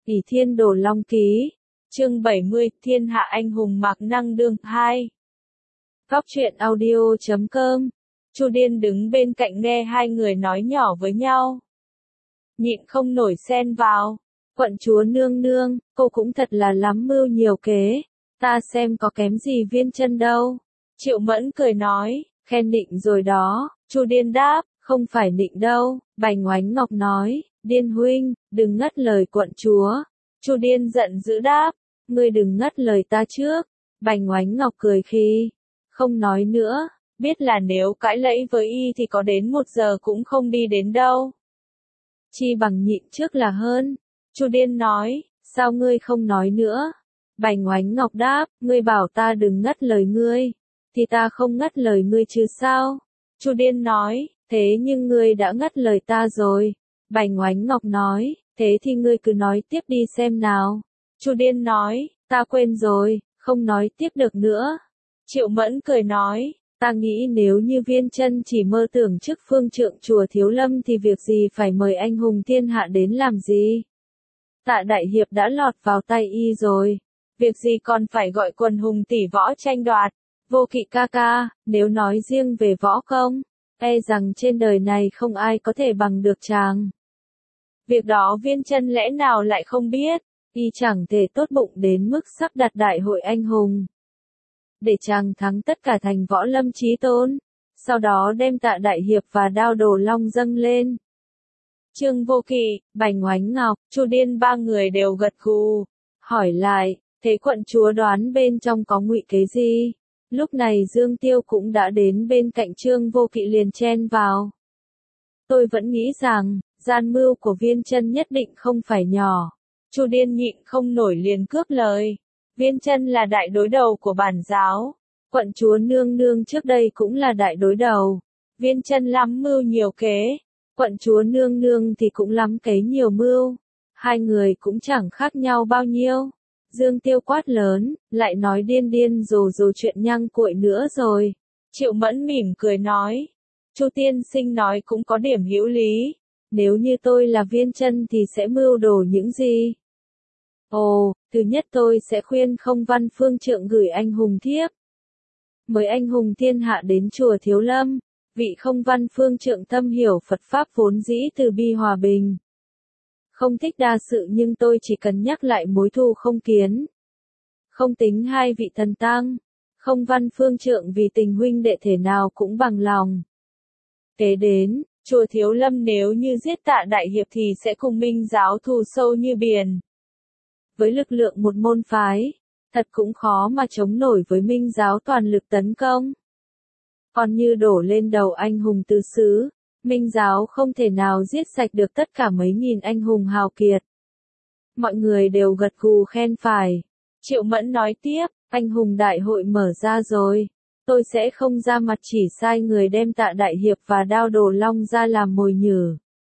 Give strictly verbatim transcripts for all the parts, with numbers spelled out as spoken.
ỷ thiên đồ long ký, chương bảy mươi, thiên hạ anh hùng mạc năng đương, hai. Góc truyện audio chấm com. Chu Điên đứng bên cạnh nghe hai người nói nhỏ với nhau. Nhịn không nổi xen vào. Quận chúa nương nương, cô cũng thật là lắm mưu nhiều kế. Ta xem có kém gì Viên Chân đâu. Triệu Mẫn cười nói, khen nịnh rồi đó. Chu Điên đáp, không phải nịnh đâu. Bành Oánh Ngọc nói, Điên huynh, đừng ngắt lời quận chúa. Chu Điên giận dữ đáp, ngươi đừng ngắt lời ta trước. Bành Oánh Ngọc cười khi, không nói nữa, biết là nếu cãi lẫy với y thì có đến một giờ cũng không đi đến đâu. Chi bằng nhịn trước là hơn. Chu Điên nói, sao ngươi không nói nữa? Bành Oánh Ngọc đáp, ngươi bảo ta đừng ngắt lời ngươi, thì ta không ngắt lời ngươi chứ sao? Chu Điên nói, thế nhưng ngươi đã ngắt lời ta rồi. Bành Oánh Ngọc nói, thế thì ngươi cứ nói tiếp đi xem nào. Chu Điên nói, ta quên rồi, không nói tiếp được nữa. Triệu Mẫn cười nói, ta nghĩ nếu như Viên Chân chỉ mơ tưởng chức phương trượng chùa Thiếu Lâm thì việc gì phải mời anh hùng thiên hạ đến làm gì? Tạ Đại Hiệp đã lọt vào tay y rồi, việc gì còn phải gọi quần hùng tỷ võ tranh đoạt? Vô Kỵ ca ca, nếu nói riêng về võ công, e rằng trên đời này không ai có thể bằng được chàng. Việc đó Viên Chân lẽ nào lại không biết, y chẳng thể tốt bụng đến mức sắp đặt đại hội anh hùng. Để chàng thắng tất cả thành võ lâm chí tôn, sau đó đem Tạ Đại Hiệp và Đao Đồ Long dâng lên. Trương Vô Kỵ, Bành Oánh Ngọc, Chu Điên ba người đều gật gù, hỏi lại, thế quận chúa đoán bên trong có ngụy kế gì? Lúc này Dương Tiêu cũng đã đến bên cạnh Trương Vô Kỵ liền chen vào. Tôi vẫn nghĩ rằng, gian mưu của Viên Chân nhất định không phải nhỏ. Chu Điên nhịn không nổi liền cướp lời. Viên Chân là đại đối đầu của bản giáo. Quận chúa nương nương trước đây cũng là đại đối đầu. Viên Chân lắm mưu nhiều kế. Quận chúa nương nương thì cũng lắm kế nhiều mưu. Hai người cũng chẳng khác nhau bao nhiêu. Dương Tiêu quát lớn, lại nói điên điên rồ rồ chuyện nhăng cuội nữa rồi. Triệu Mẫn mỉm cười nói. Chu tiên sinh nói cũng có điểm hữu lý. Nếu như tôi là Viên Chân thì sẽ mưu đồ những gì? Ồ, thứ nhất tôi sẽ khuyên Không Văn Phương Trượng gửi anh hùng thiếp. Mời anh hùng thiên hạ đến chùa Thiếu Lâm. Vị Không Văn Phương Trượng tâm hiểu Phật Pháp vốn dĩ từ bi hòa bình. Không thích đa sự nhưng tôi chỉ cần nhắc lại mối thù không kiến. Không tính hai vị thần tăng. Không Văn Phương Trượng vì tình huynh đệ thể nào cũng bằng lòng. Kế đến, chùa Thiếu Lâm nếu như giết Tạ Đại Hiệp thì sẽ cùng Minh giáo thù sâu như biển. Với lực lượng một môn phái, thật cũng khó mà chống nổi với Minh giáo toàn lực tấn công. Còn như đổ lên đầu anh hùng tứ xứ, Minh giáo không thể nào giết sạch được tất cả mấy nghìn anh hùng hào kiệt. Mọi người đều gật gù khen phải. Triệu Mẫn nói tiếp, anh hùng đại hội mở ra rồi. Tôi sẽ không ra mặt chỉ sai người đem Tạ Đại Hiệp và Đao Đồ Long ra làm mồi nhử.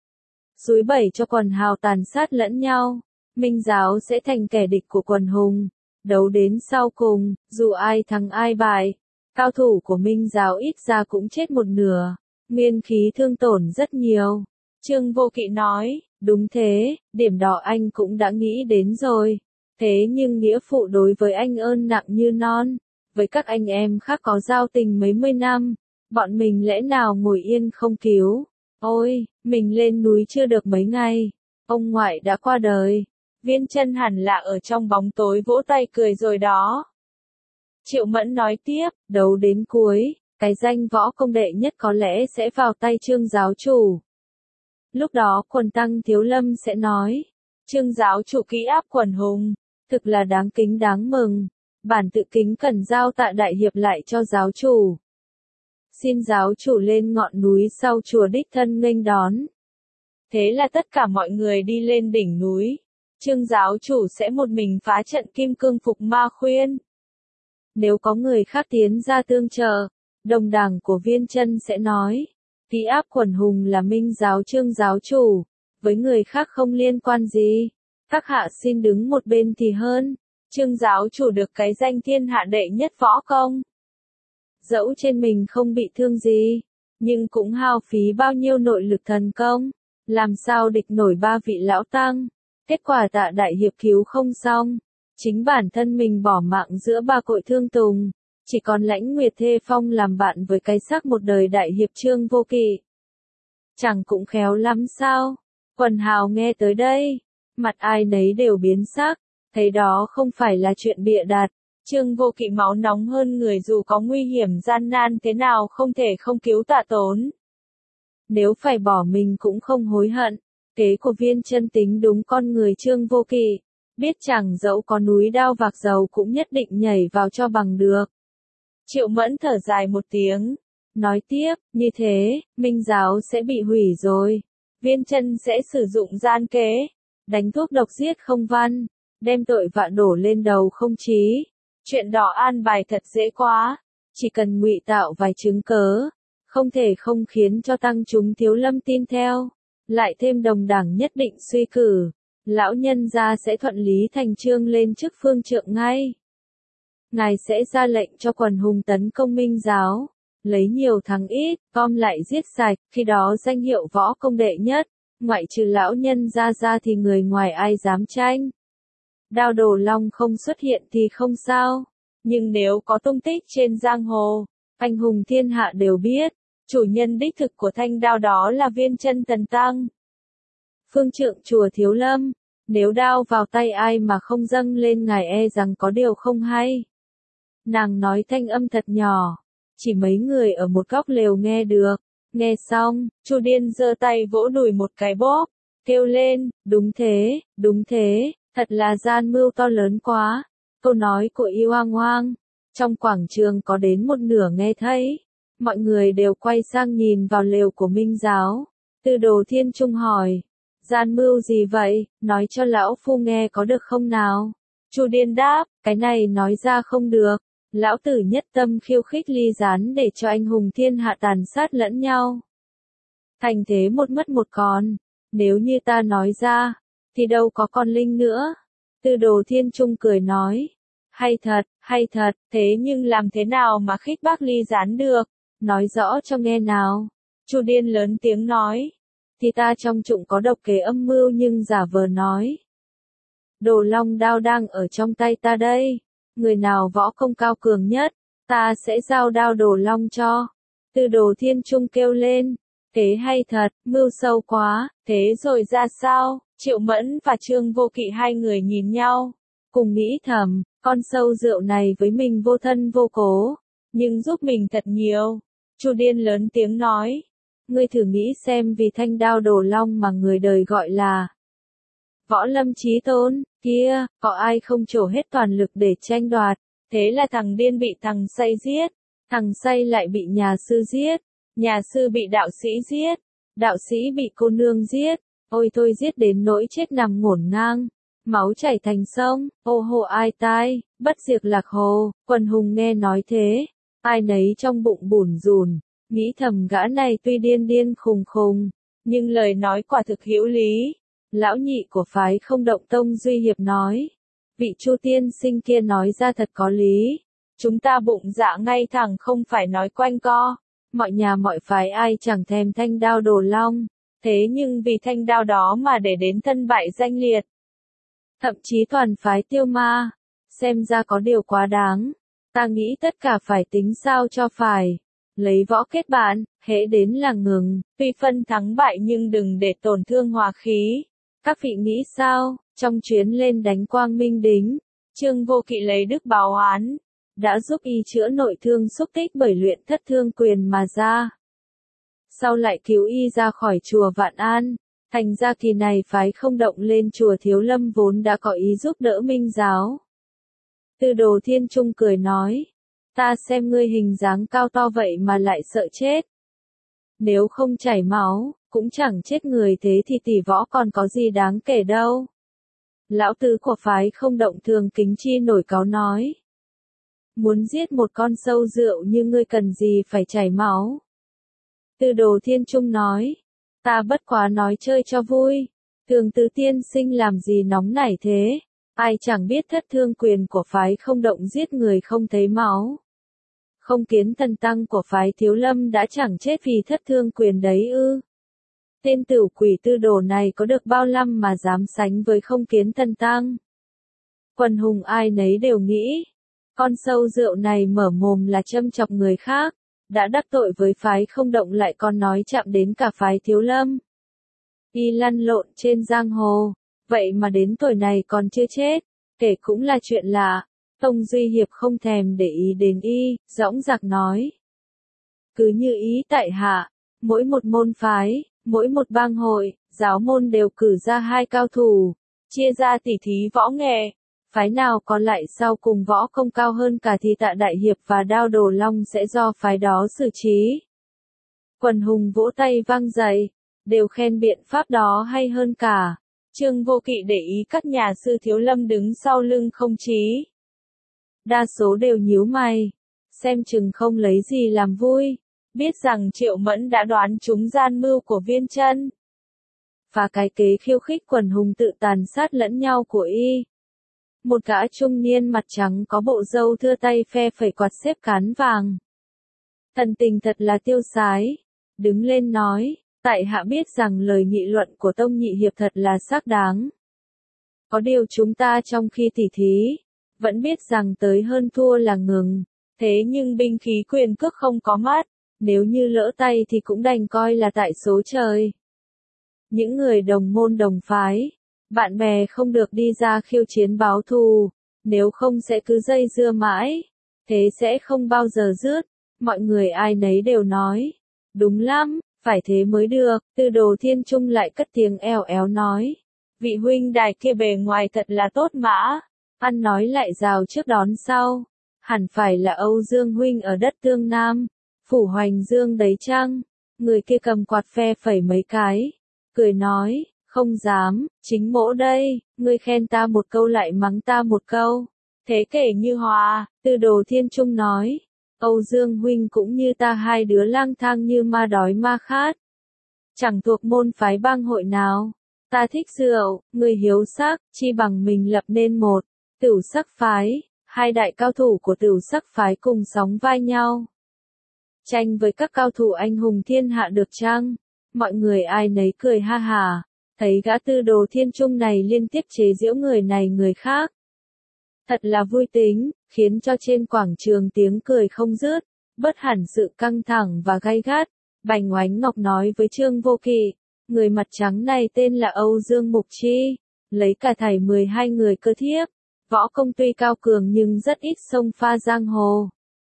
Dúi bẩy cho quần hào tàn sát lẫn nhau. Minh giáo sẽ thành kẻ địch của quần hùng. Đấu đến sau cùng, dù ai thắng ai bại, cao thủ của Minh giáo ít ra cũng chết một nửa. Nguyên khí thương tổn rất nhiều. Trương Vô Kỵ nói, đúng thế, điểm đó anh cũng đã nghĩ đến rồi. Thế nhưng nghĩa phụ đối với anh ơn nặng như non. Với các anh em khác có giao tình mấy mươi năm, bọn mình lẽ nào ngồi yên không cứu. Ôi, mình lên núi chưa được mấy ngày, ông ngoại đã qua đời. Viên Chân hẳn là ở trong bóng tối vỗ tay cười rồi đó. Triệu Mẫn nói tiếp, đấu đến cuối, cái danh võ công đệ nhất có lẽ sẽ vào tay Trương giáo chủ. Lúc đó quần tăng Thiếu Lâm sẽ nói, Trương giáo chủ kỹ áp quần hùng, thực là đáng kính đáng mừng. Bản tự kính cần giao Tạ Đại Hiệp lại cho giáo chủ. Xin giáo chủ lên ngọn núi sau chùa đích thân nghênh đón. Thế là tất cả mọi người đi lên đỉnh núi. Trương giáo chủ sẽ một mình phá trận kim cương phục ma khuyên. Nếu có người khác tiến ra tương trợ, đồng đảng của Viên Chân sẽ nói, ký áp quần hùng là Minh giáo Trương giáo chủ, với người khác không liên quan gì. Các hạ xin đứng một bên thì hơn. Trương giáo chủ được cái danh thiên hạ đệ nhất võ công. Dẫu trên mình không bị thương gì, nhưng cũng hao phí bao nhiêu nội lực thần công. Làm sao địch nổi ba vị lão tăng. Kết quả Tạ đại hiệp cứu không xong, chính bản thân mình bỏ mạng giữa ba cội thương tùng, chỉ còn Lãnh Nguyệt Thê Phong làm bạn với cái xác một đời đại hiệp Trương Vô Kỵ. Chẳng cũng khéo lắm sao? Quần hào nghe tới đây, mặt ai nấy đều biến sắc, thấy đó không phải là chuyện bịa đặt. Trương Vô Kỵ máu nóng hơn người, dù có nguy hiểm gian nan thế nào không thể không cứu Tạ Tốn. Nếu phải bỏ mình cũng không hối hận. Kế của Viên Chân tính đúng con người Trương Vô Kỵ, biết chẳng dẫu có núi đao vạc dầu cũng nhất định nhảy vào cho bằng được. Triệu Mẫn thở dài một tiếng, nói tiếp, như thế, Minh giáo sẽ bị hủy rồi. Viên Chân sẽ sử dụng gian kế, đánh thuốc độc giết không văn, đem tội vạ đổ lên đầu không Chí. Chuyện đó an bài thật dễ quá, chỉ cần ngụy tạo vài chứng cớ, không thể không khiến cho tăng chúng Thiếu Lâm tin theo, lại thêm đồng đảng nhất định suy cử, lão nhân gia sẽ thuận lý thành trương lên chức phương trượng ngay. Ngài sẽ ra lệnh cho quần hùng tấn công Minh giáo, lấy nhiều thắng ít, gom lại giết sạch, khi đó danh hiệu võ công đệ nhất, ngoại trừ lão nhân gia ra thì người ngoài ai dám tranh. Đao Đồ Long không xuất hiện thì không sao, nhưng nếu có tung tích trên giang hồ, anh hùng thiên hạ đều biết, chủ nhân đích thực của thanh đao đó là Viên Chân Tần Tăng. Phương trượng chùa Thiếu Lâm, nếu đao vào tay ai mà không dâng lên ngài e rằng có điều không hay. Nàng nói thanh âm thật nhỏ, chỉ mấy người ở một góc lều nghe được. Nghe xong, Chu Điên giơ tay vỗ đùi một cái bóp, kêu lên, đúng thế, đúng thế, thật là gian mưu to lớn quá. Câu nói của Y Oang Oang, trong quảng trường có đến một nửa nghe thấy. Mọi người đều quay sang nhìn vào lều của Minh giáo. Tư Đồ Thiên Trung hỏi, gian mưu gì vậy, nói cho lão phu nghe có được không nào? Chu Điên đáp, cái này nói ra không được. Lão tử nhất tâm khiêu khích ly gián để cho anh hùng thiên hạ tàn sát lẫn nhau. Thành thế một mất một còn, nếu như ta nói ra, thì đâu có con linh nữa. Tư Đồ Thiên Trung cười nói, hay thật, hay thật, thế nhưng làm thế nào mà khích bác ly gián được, nói rõ cho nghe nào. Chu Điên lớn tiếng nói, thì ta trong trụng có độc kế âm mưu nhưng giả vờ nói. Đồ Long đao đang ở trong tay ta đây. Người nào võ công cao cường nhất, ta sẽ giao đao Đồ Long cho. Tư Đồ Thiên Trung kêu lên, thế hay thật, mưu sâu quá, thế rồi ra sao? Triệu Mẫn và Trương Vô Kỵ hai người nhìn nhau, cùng nghĩ thầm, con sâu rượu này với mình vô thân vô cố, nhưng giúp mình thật nhiều. Chu Điên lớn tiếng nói, ngươi thử nghĩ xem, vì thanh đao Đồ Long mà người đời gọi là Võ Lâm Chí Tôn, kia, có ai không trổ hết toàn lực để tranh đoạt, thế là thằng điên bị thằng say giết, thằng say lại bị nhà sư giết, nhà sư bị đạo sĩ giết, đạo sĩ bị cô nương giết, ôi thôi giết đến nỗi chết nằm ngổn ngang, máu chảy thành sông, ô hô ai tai, bất diệt lạc hồ. Quần hùng nghe nói thế, ai nấy trong bụng bủn rủn, nghĩ thầm gã này tuy điên điên khùng khùng, nhưng lời nói quả thực hữu lý. Lão nhị của phái Không Động Tông Duy Hiệp nói, vị Chu tiên sinh kia nói ra thật có lý, chúng ta bụng dạ ngay thẳng không phải nói quanh co, mọi nhà mọi phái ai chẳng thèm thanh đao Đồ Long, thế nhưng vì thanh đao đó mà để đến thân bại danh liệt. Thậm chí toàn phái Tiêu Ma, xem ra có điều quá đáng, ta nghĩ tất cả phải tính sao cho phải. Lấy võ kết bạn, hễ đến là ngừng, tuy phân thắng bại nhưng đừng để tổn thương hòa khí. Các vị nghĩ sao, trong chuyến lên đánh Quang Minh Đính, Trương Vô Kỵ lấy đức báo oán, đã giúp y chữa nội thương xúc tích bởi luyện thất thương quyền mà ra. Sau lại cứu y ra khỏi chùa Vạn An, thành ra kỳ này phái Không Động lên chùa Thiếu Lâm vốn đã có ý giúp đỡ Minh giáo. Tư Đồ Thiên Trung cười nói, ta xem ngươi hình dáng cao to vậy mà lại sợ chết. Nếu không chảy máu, cũng chẳng chết người, thế thì tỷ võ còn có gì đáng kể đâu. Lão tứ của phái Không Động Thường Kính Chi nổi cáu nói, muốn giết một con sâu rượu như ngươi cần gì phải chảy máu. Tư Đồ Thiên Trung nói, ta bất quá nói chơi cho vui, Thường Tứ tiên sinh làm gì nóng nảy thế, ai chẳng biết thất thương quyền của phái Không Động giết người không thấy máu. Không Kiến Thần Tăng của phái Thiếu Lâm đã chẳng chết vì thất thương quyền đấy ư. Tên tửu quỷ tư đồ này có được bao năm mà dám sánh với không kiến thần tăng. Quần hùng ai nấy đều nghĩ, con sâu rượu này mở mồm là châm chọc người khác, đã đắc tội với phái không động lại còn nói chạm đến cả phái Thiếu Lâm. Y lăn lộn trên giang hồ, vậy mà đến tuổi này còn chưa chết, kể cũng là chuyện lạ. Tông Duy Hiệp không thèm để ý đến y, dõng dạc nói. Cứ như ý tại hạ, mỗi một môn phái, mỗi một bang hội, giáo môn đều cử ra hai cao thủ, chia ra tỉ thí võ nghệ. Phái nào còn lại sau cùng võ công cao hơn cả thì Tạ Đại Hiệp và Đao Đồ Long sẽ do phái đó xử trí. Quần hùng vỗ tay vang dậy, đều khen biện pháp đó hay hơn cả. Trương Vô Kỵ để ý các nhà sư Thiếu Lâm đứng sau lưng không chí. Đa số đều nhíu mày, xem chừng không lấy gì làm vui, biết rằng Triệu Mẫn đã đoán trúng gian mưu của Viên Chân. Và cái kế khiêu khích quần hùng tự tàn sát lẫn nhau của y. Một gã trung niên mặt trắng có bộ râu thưa tay phe phẩy quạt xếp cán vàng. Thần tình thật là tiêu sái, đứng lên nói, tại hạ biết rằng lời nghị luận của Tông Nhị Hiệp thật là xác đáng. Có điều chúng ta trong khi tỉ thí, vẫn biết rằng tới hơn thua là ngừng, thế nhưng binh khí quyền cước không có mắt, nếu như lỡ tay thì cũng đành coi là tại số trời. Những người đồng môn đồng phái, bạn bè không được đi ra khiêu chiến báo thù, nếu không sẽ cứ dây dưa mãi, thế sẽ không bao giờ dứt. Mọi người ai nấy đều nói, đúng lắm, phải thế mới được. Tư Đồ Thiên Trung lại cất tiếng eo éo nói, vị huynh đài kia bề ngoài thật là tốt mã, ăn nói lại rào trước đón sau, hẳn phải là Âu Dương huynh ở đất Tương Nam, phủ Hoành Dương đấy chăng? Người kia cầm quạt phe phẩy mấy cái, cười nói, không dám, chính mỗ đây, ngươi khen ta một câu lại mắng ta một câu, thế kể như hòa. Tư Đồ Thiên Trung nói, Âu Dương huynh cũng như ta hai đứa lang thang như ma đói ma khát, chẳng thuộc môn phái bang hội nào. Ta thích rượu, người hiếu sắc, chi bằng mình lập nên một Tửu Sắc phái, hai đại cao thủ của Tửu Sắc phái cùng sóng vai nhau, tranh với các cao thủ anh hùng thiên hạ được chăng? Mọi người ai nấy cười ha hà, thấy gã Tư Đồ Thiên Trung này liên tiếp chế giễu người này người khác, thật là vui tính, khiến cho trên quảng trường tiếng cười không dứt, bớt hẳn sự căng thẳng và gay gắt. Bành Oánh Ngọc nói với Trương Vô Kỵ, người mặt trắng này tên là Âu Dương Mục Chi, lấy cả thảy mười hai người cơ thiếp, võ công tuy cao cường nhưng rất ít xông pha giang hồ.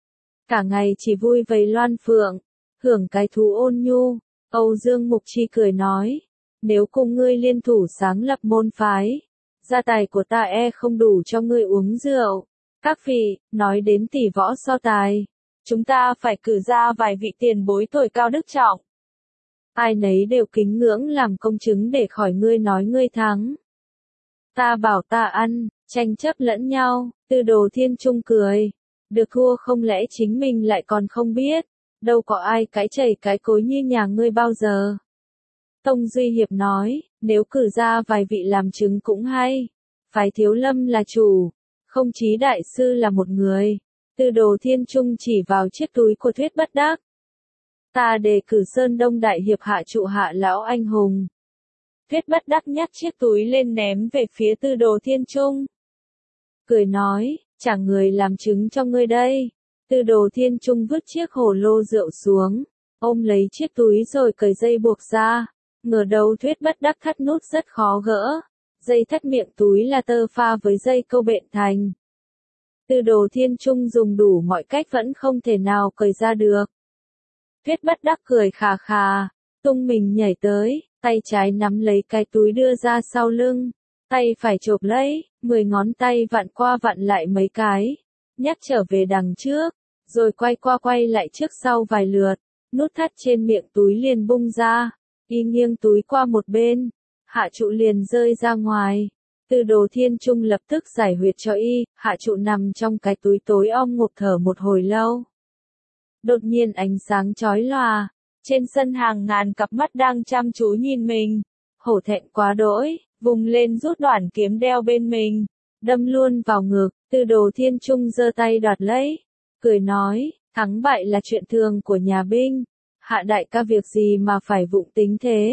Cả ngày chỉ vui vầy loan phượng, hưởng cái thú ôn nhu. Âu Dương Mục Chi cười nói, nếu cùng ngươi liên thủ sáng lập môn phái, gia tài của ta e không đủ cho ngươi uống rượu. Các vị, nói đến tỷ võ so tài, chúng ta phải cử ra vài vị tiền bối tuổi cao đức trọng. Ai nấy đều kính ngưỡng làm công chứng để khỏi ngươi nói ngươi thắng. Ta bảo ta ăn, tranh chấp lẫn nhau. Tư Đồ Thiên Trung cười, được thua không lẽ chính mình lại còn không biết, đâu có ai cái chảy cái cối như nhà ngươi bao giờ. Tông Duy Hiệp nói, nếu cử ra vài vị làm chứng cũng hay. Phái Thiếu Lâm là chủ, không Chí đại sư là một người. Tư Đồ Thiên Trung chỉ vào chiếc túi của Thuyết Bất Đắc. Ta đề cử Sơn Đông Đại Hiệp hạ trụ hạ lão anh hùng. Thuyết Bất Đắc nhắc chiếc túi lên ném về phía Tư Đồ Thiên Trung. Cười nói, chẳng người làm chứng cho ngươi đây. Tư Đồ Thiên Trung vứt chiếc hồ lô rượu xuống, ôm lấy chiếc túi rồi cởi dây buộc ra. Ngờ đầu Thuyết Bất Đắc thắt nút rất khó gỡ. Dây thắt miệng túi là tơ pha với dây câu bện thành. Tư Đồ Thiên Trung dùng đủ mọi cách vẫn không thể nào cởi ra được. Thuyết Bất Đắc cười khà khà, tung mình nhảy tới, tay trái nắm lấy cái túi đưa ra sau lưng, tay phải chộp lấy, mười ngón tay vặn qua vặn lại mấy cái, nhắc trở về đằng trước, rồi quay qua quay lại trước sau vài lượt, nút thắt trên miệng túi liền bung ra, y nghiêng túi qua một bên, hạ trụ liền rơi ra ngoài. Tư Đồ Thiên Trung lập tức giải huyệt cho y, hạ trụ nằm trong cái túi tối om ngộp thở một hồi lâu. Đột nhiên ánh sáng chói lòa, trên sân hàng ngàn cặp mắt đang chăm chú nhìn mình, hổ thẹn quá đỗi, vùng lên rút đoạn kiếm đeo bên mình, đâm luôn vào ngực. Tư Đồ Thiên Trung giơ tay đoạt lấy, cười nói, thắng bại là chuyện thường của nhà binh, hạ đại ca việc gì mà phải vụng tính thế.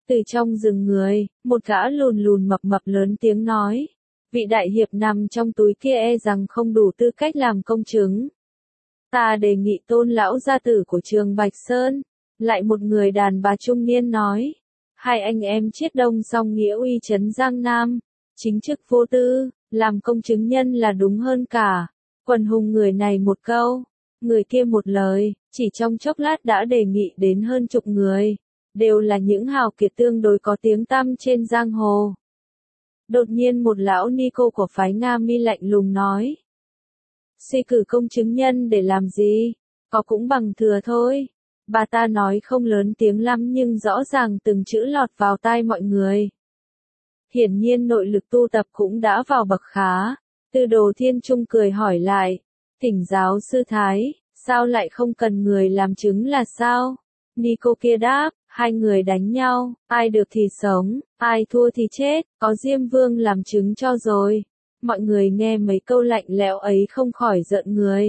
Từ trong rừng người, một gã lùn lùn mập mập lớn tiếng nói. Vị đại hiệp nằm trong túi kia e rằng không đủ tư cách làm công chứng. Ta đề nghị Tôn lão gia tử của trường Bạch Sơn. Lại một người đàn bà trung niên nói. Hai anh em chiết đông song nghĩa uy trấn Giang Nam. Chính trực vô tư, làm công chứng nhân là đúng hơn cả. Quần hùng người này một câu, người kia một lời, chỉ trong chốc lát đã đề nghị đến hơn chục người. Đều là những hào kiệt tương đối có tiếng tăm trên giang hồ. Đột nhiên một lão ni cô của phái Nga Mi lạnh lùng nói. Suy cử công chứng nhân để làm gì? Có cũng bằng thừa thôi. Bà ta nói không lớn tiếng lắm nhưng rõ ràng từng chữ lọt vào tai mọi người. Hiển nhiên nội lực tu tập cũng đã vào bậc khá. Tư Đồ Thiên Trung cười hỏi lại. Thỉnh giáo sư Thái, sao lại không cần người làm chứng là sao? Ni cô kia đáp. Hai người đánh nhau, ai được thì sống, ai thua thì chết, có Diêm Vương làm chứng cho rồi. Mọi người nghe mấy câu lạnh lẽo ấy không khỏi giận người.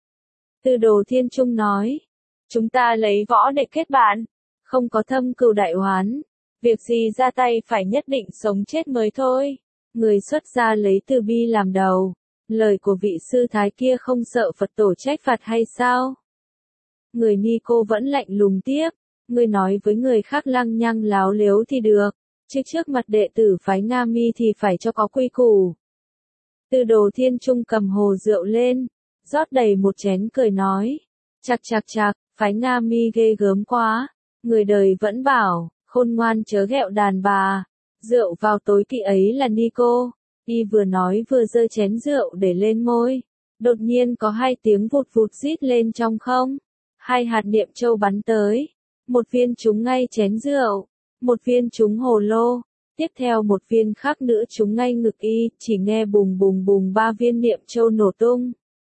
Tư Đồ Thiên Trung nói, chúng ta lấy võ để kết bạn, không có thâm cừu đại oán, việc gì ra tay phải nhất định sống chết mới thôi. Người xuất gia lấy từ bi làm đầu, lời của vị sư thái kia không sợ Phật tổ trách phạt hay sao? Người ni cô vẫn lạnh lùng tiếp. Ngươi nói với người khác lăng nhăng láo lếu thì được, chứ trước mặt đệ tử phái Nga Mi thì phải cho có quy củ. Tư Đồ Thiên Trung cầm hồ rượu lên, rót đầy một chén cười nói, chạc chạc chạc, phái Nga Mi ghê gớm quá, người đời vẫn bảo, khôn ngoan chớ ghẹo đàn bà, rượu vào tối kỵ ấy là ni cô. Y vừa nói vừa giơ chén rượu để lên môi, đột nhiên có hai tiếng vụt vụt rít lên trong không, hai hạt niệm châu bắn tới. Một viên trúng ngay chén rượu, một viên trúng hồ lô, tiếp theo một viên khác nữa trúng ngay ngực y, chỉ nghe bùng bùng bùng ba viên niệm châu nổ tung.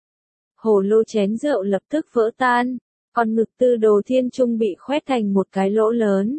Hồ lô chén rượu lập tức vỡ tan, còn ngực Tư Đồ Thiên Trung bị khoét thành một cái lỗ lớn.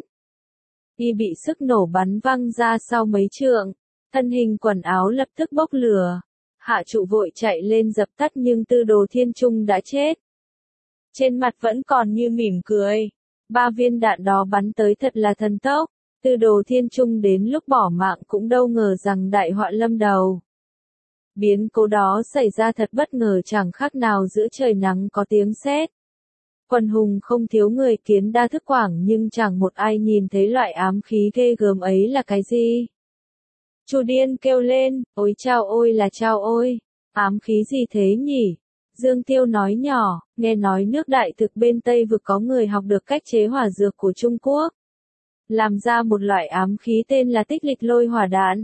Y bị sức nổ bắn văng ra sau mấy trượng, thân hình quần áo lập tức bốc lửa. Hạ trụ vội chạy lên dập tắt nhưng Tư Đồ Thiên Trung đã chết. Trên mặt vẫn còn như mỉm cười. Ba viên đạn đó bắn tới thật là thần tốc, Tư Đồ Thiên Trung đến lúc bỏ mạng cũng đâu ngờ rằng đại họa lâm đầu. Biến cố đó xảy ra thật bất ngờ chẳng khác nào giữa trời nắng có tiếng sét. Quần hùng không thiếu người kiến đa thức quảng nhưng chẳng một ai nhìn thấy loại ám khí ghê gớm ấy là cái gì. Chu Điên kêu lên, ôi chao ôi là chao ôi, ám khí gì thế nhỉ? Dương Tiêu nói nhỏ, nghe nói nước đại thực bên Tây vực có người học được cách chế hỏa dược của Trung Quốc. Làm ra một loại ám khí tên là tích lịch lôi hỏa đạn.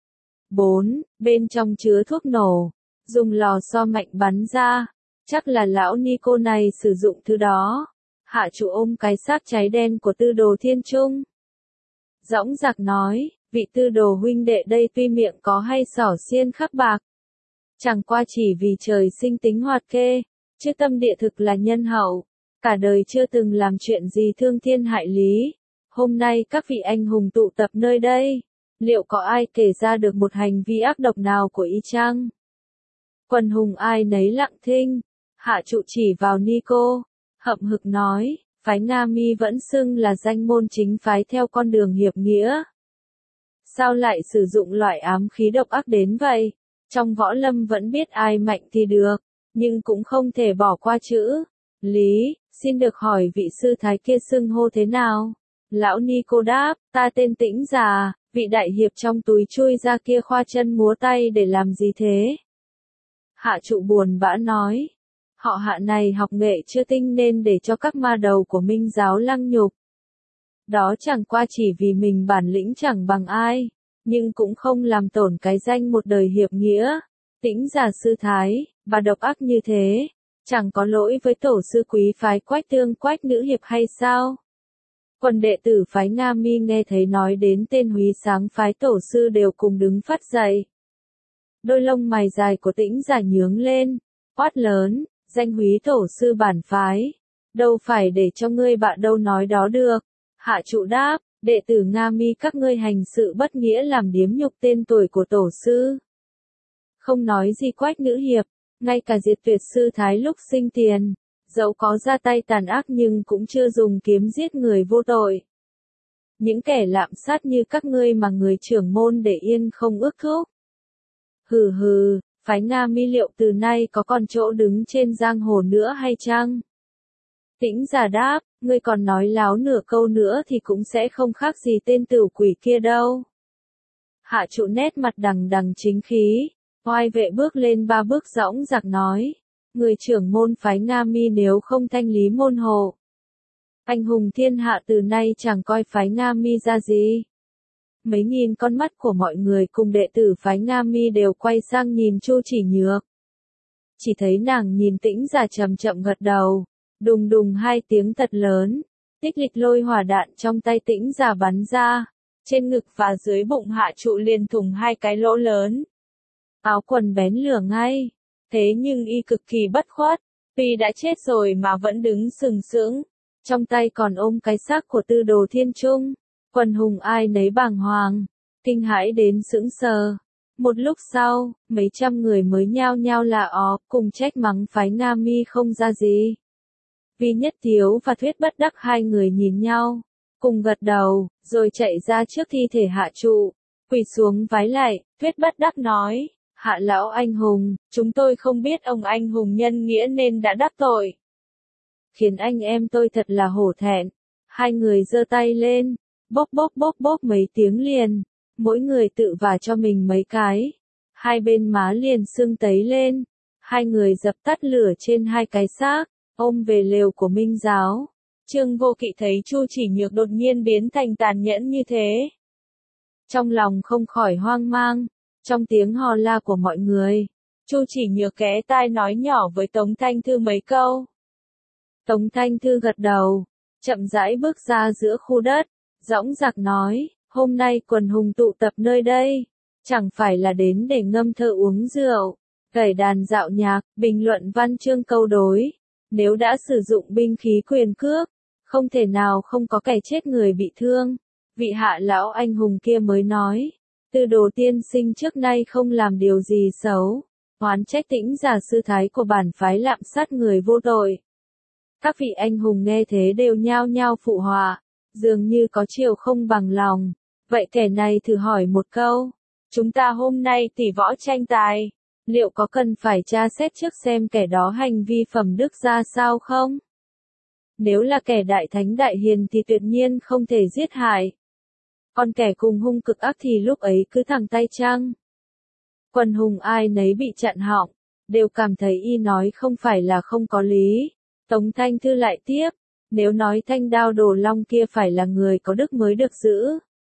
bốn. Bên trong chứa thuốc nổ, dùng lò xo mạnh bắn ra. Chắc là lão ni cô này sử dụng thứ đó. Hạ trụ ôm cái xác cháy đen của Tư Đồ Thiên Trung. Dõng dạc nói, vị Tư Đồ huynh đệ đây tuy miệng có hay xỏ xiên khắc bạc. Chẳng qua chỉ vì trời sinh tính hoạt kê, chứ tâm địa thực là nhân hậu, cả đời chưa từng làm chuyện gì thương thiên hại lý. Hôm nay các vị anh hùng tụ tập nơi đây, liệu có ai kể ra được một hành vi ác độc nào của y chăng? Quần hùng ai nấy lặng thinh, hạ trụ chỉ vào ni cô, hậm hực nói, phái Nga Mi vẫn xưng là danh môn chính phái theo con đường hiệp nghĩa. Sao lại sử dụng loại ám khí độc ác đến vậy? Trong võ lâm vẫn biết ai mạnh thì được, nhưng cũng không thể bỏ qua chữ lý. Xin được hỏi vị sư thái kia xưng hô thế nào? Lão ni cô đáp, ta tên Tĩnh Già. Vị đại hiệp trong túi chui ra kia khoa chân múa tay để làm gì thế? Hạ trụ buồn bã nói, họ Hạ này học nghệ chưa tinh nên để cho các ma đầu của Minh giáo lăng nhục. Đó chẳng qua chỉ vì mình bản lĩnh chẳng bằng ai, nhưng cũng không làm tổn cái danh một đời hiệp nghĩa. Tĩnh Già sư thái, bà độc ác như thế, chẳng có lỗi với tổ sư quý phái Quách Tương Quách nữ hiệp hay sao? Quần đệ tử phái Nga Mi nghe thấy nói đến tên húy sáng phái tổ sư đều cùng đứng phát dậy. Đôi lông mày dài của Tĩnh Già nhướng lên, quát lớn, danh húy tổ sư bản phái, đâu phải để cho ngươi bạn đâu nói đó được. Hạ trụ đáp, đệ tử Nga Mi các ngươi hành sự bất nghĩa làm điếm nhục tên tuổi của tổ sư. Không nói gì Quách nữ hiệp, ngay cả Diệt Tuyệt sư thái lúc sinh tiền, dẫu có ra tay tàn ác nhưng cũng chưa dùng kiếm giết người vô tội. những kẻ lạm sát như các ngươi mà người trưởng môn để yên không ước thúc. Hừ hừ, phái Nga Mi liệu từ nay có còn chỗ đứng trên giang hồ nữa hay chăng? Tĩnh Giả đáp, ngươi còn nói láo nửa câu nữa thì cũng sẽ không khác gì tên tửu quỷ kia đâu. Hạ trụ nét mặt đằng đằng chính khí, oai vệ bước lên ba bước dõng dạc nói, người trưởng môn phái Nga Mi nếu không thanh lý môn hộ, anh hùng thiên hạ từ nay chẳng coi phái Nga Mi ra gì. Mấy nghìn con mắt của mọi người cùng đệ tử phái Nga Mi đều quay sang nhìn Chu Chỉ Nhược. Chỉ thấy nàng nhìn Tĩnh Giả chậm chậm gật đầu, đùng đùng hai tiếng thật lớn, tích lịch lôi hỏa đạn trong tay Tĩnh Giả bắn ra, trên ngực và dưới bụng Hạ trụ liền thủng hai cái lỗ lớn. Áo quần bén lửa ngay, thế nhưng y cực kỳ bất khuất, tuy đã chết rồi mà vẫn đứng sừng sững, trong tay còn ôm cái xác của Tư Đồ Thiên Trung. Quần hùng ai nấy bàng hoàng, kinh hãi đến sững sờ. Một lúc sau, mấy trăm người mới nhao nhao là ó, cùng trách mắng phái Nga Mi không ra gì. Vi Nhất Tiếu và Thuyết Bất Đắc hai người nhìn nhau, cùng gật đầu, rồi chạy ra trước thi thể Hạ trụ, quỳ xuống vái lạy. Thuyết Bất Đắc nói, Hạ lão anh hùng, chúng tôi không biết ông anh hùng nhân nghĩa nên đã đắc tội, khiến anh em tôi thật là hổ thẹn. Hai người giơ tay lên, bóp bóp bóp bóp mấy tiếng liền, mỗi người tự vả cho mình mấy cái, hai bên má liền sưng tấy lên. Hai người dập tắt lửa trên hai cái xác, ôm về lều của Minh giáo. Trương Vô Kỵ thấy Chu Chỉ Nhược đột nhiên biến thành tàn nhẫn như thế, trong lòng không khỏi hoang mang. Trong tiếng hò la của mọi người, Chu Chỉ Nhược ghé tai nói nhỏ với Tống Thanh Thư mấy câu. Tống Thanh Thư gật đầu, chậm rãi bước ra giữa khu đất, dõng dạc nói, hôm nay quần hùng tụ tập nơi đây, chẳng phải là đến để ngâm thơ uống rượu, gảy đàn dạo nhạc, bình luận văn chương câu đối. Nếu đã sử dụng binh khí quyền cước, không thể nào không có kẻ chết người bị thương. Vị Hạ lão anh hùng kia mới nói, Tư Đồ tiên sinh trước nay không làm điều gì xấu, oán trách Tĩnh Giả sư thái của bản phái lạm sát người vô tội. Các vị anh hùng nghe thế đều nhao nhao phụ họa, dường như có chiều không bằng lòng. Vậy kẻ này thử hỏi một câu, chúng ta hôm nay tỷ võ tranh tài, liệu có cần phải tra xét trước xem kẻ đó hành vi phẩm đức ra sao không? Nếu là kẻ đại thánh đại hiền thì tuyệt nhiên không thể giết hại. Còn kẻ cùng hung cực ác thì lúc ấy cứ thẳng tay chăng? Quần hùng ai nấy bị chặn họng, đều cảm thấy y nói không phải là không có lý. Tống Thanh Thư lại tiếp, nếu nói Thanh Đao Đồ Long kia phải là người có đức mới được giữ,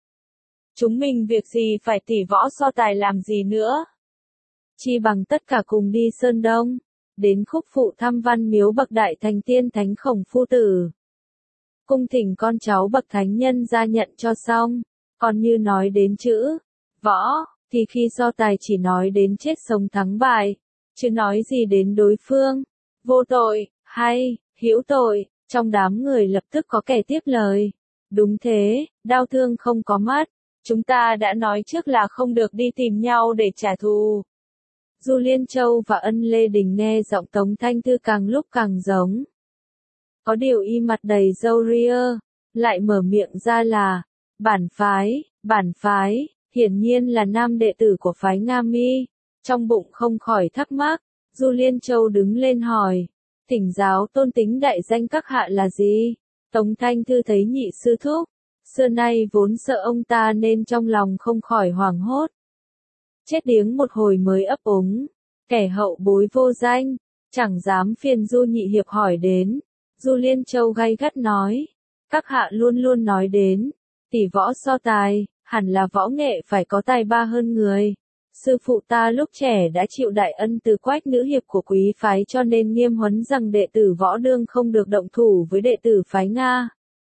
chúng mình việc gì phải tỉ võ so tài làm gì nữa? Chi bằng tất cả cùng đi Sơn Đông, đến khúc phụ thăm Văn Miếu bậc đại thành tiên thánh Khổng Phu Tử, cung thỉnh con cháu bậc thánh nhân ra nhận cho xong. Còn như nói đến chữ võ, thì khi so tài chỉ nói đến chết sống thắng bại, chứ nói gì đến đối phương vô tội hay hữu tội. Trong đám người lập tức có kẻ tiếp lời, đúng thế, đau thương không có mắt, chúng ta đã nói trước là không được đi tìm nhau để trả thù. Du Liên Châu và Ân Lê Đình nghe giọng Tống Thanh Thư càng lúc càng giống. Có điều y mặt đầy râu ria, lại mở miệng ra là, bản phái, bản phái, hiển nhiên là nam đệ tử của phái Nga Mi. Trong bụng không khỏi thắc mắc, Du Liên Châu đứng lên hỏi, thỉnh giáo tôn tính đại danh các hạ là gì? Tống Thanh Thư thấy nhị sư thúc, xưa nay vốn sợ ông ta nên trong lòng không khỏi hoảng hốt. Chết điếng một hồi mới ấp úng, kẻ hậu bối vô danh, chẳng dám phiền Du nhị hiệp hỏi đến. Du Liên Châu gay gắt nói, các hạ luôn luôn nói đến, tỷ võ so tài, hẳn là võ nghệ phải có tài ba hơn người. Sư phụ ta lúc trẻ đã chịu đại ân từ Quách nữ hiệp của quý phái cho nên nghiêm huấn rằng đệ tử võ đương không được động thủ với đệ tử phái Nga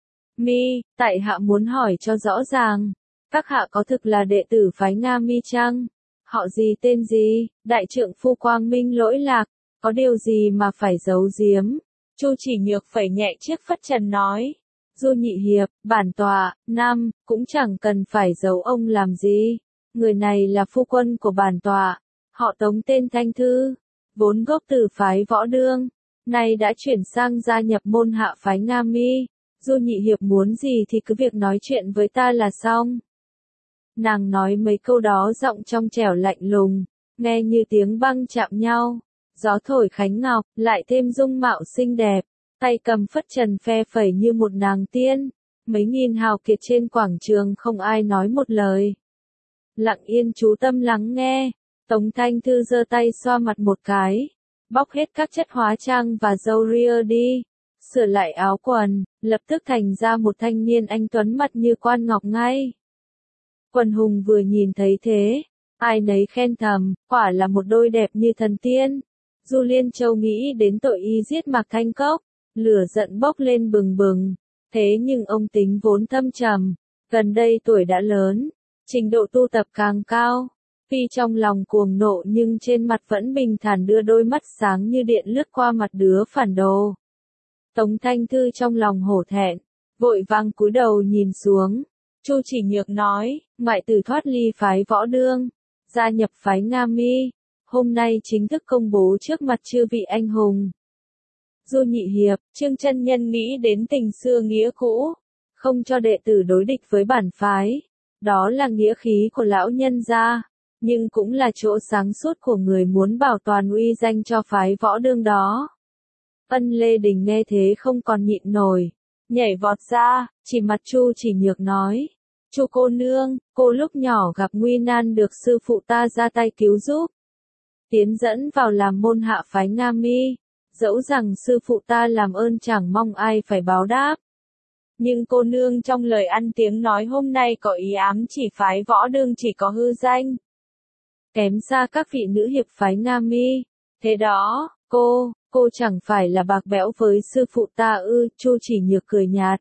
Mi. Tại hạ muốn hỏi cho rõ ràng, các hạ có thực là đệ tử phái Nga Mi chăng? Họ gì tên gì? Đại trượng phu quang minh lỗi lạc, có điều gì mà phải giấu giếm? Chu Chỉ Nhược phẩy nhẹ chiếc phất trần nói, Du nhị hiệp, bản tọa, năm, cũng chẳng cần phải giấu ông làm gì. Người này là phu quân của bản tọa, họ Tống tên Thanh Thư, vốn gốc từ phái võ đương, nay đã chuyển sang gia nhập môn hạ phái Nga Mi. Du Nhị Hiệp muốn gì thì cứ việc nói chuyện với ta là xong. Nàng nói mấy câu đó giọng trong trẻo lạnh lùng, nghe như tiếng băng chạm nhau, gió thổi khánh ngọc, lại thêm dung mạo xinh đẹp, tay cầm phất trần phe phẩy như một nàng tiên, mấy nghìn hào kiệt trên quảng trường không ai nói một lời. Lặng yên chú tâm lắng nghe, Tống Thanh Thư giơ tay xoa mặt một cái, bóc hết các chất hóa trang và râu ria đi, sửa lại áo quần, lập tức thành ra một thanh niên anh tuấn mặt như quan ngọc ngay. Quần hùng vừa nhìn thấy thế, ai nấy khen thầm, quả là một đôi đẹp như thần tiên. Du Liên Châu nghĩ đến tội y giết Mạc Thanh Cốc, lửa giận bốc lên bừng bừng, thế nhưng ông tính vốn thâm trầm, gần đây tuổi đã lớn, trình độ tu tập càng cao, tuy trong lòng cuồng nộ nhưng trên mặt vẫn bình thản đưa đôi mắt sáng như điện lướt qua mặt đứa phản đồ. Tống Thanh Thư trong lòng hổ thẹn, vội vàng cúi đầu nhìn xuống. Chu Chỉ Nhược nói, ngoại tử thoát ly phái Võ Đương, gia nhập phái Nga Mi, hôm nay chính thức công bố trước mặt chư vị anh hùng. Du Nhị Hiệp, Trương chân nhân nghĩ đến tình xưa nghĩa cũ, không cho đệ tử đối địch với bản phái, đó là nghĩa khí của lão nhân gia, nhưng cũng là chỗ sáng suốt của người muốn bảo toàn uy danh cho phái Võ Đương đó. Ân Lê Đình nghe thế không còn nhịn nổi, nhảy vọt ra, chỉ mặt Chu Chỉ Nhược nói, Chu cô nương, cô lúc nhỏ gặp nguy nan được sư phụ ta ra tay cứu giúp, tiến dẫn vào làm môn hạ phái Nga Mi, dẫu rằng sư phụ ta làm ơn chẳng mong ai phải báo đáp. Nhưng cô nương trong lời ăn tiếng nói hôm nay có ý ám chỉ phái Võ Đương chỉ có hư danh, kém xa các vị nữ hiệp phái Nga Mi, thế đó, cô, cô chẳng phải là bạc bẽo với sư phụ ta ư? Chu Chỉ Nhược cười nhạt,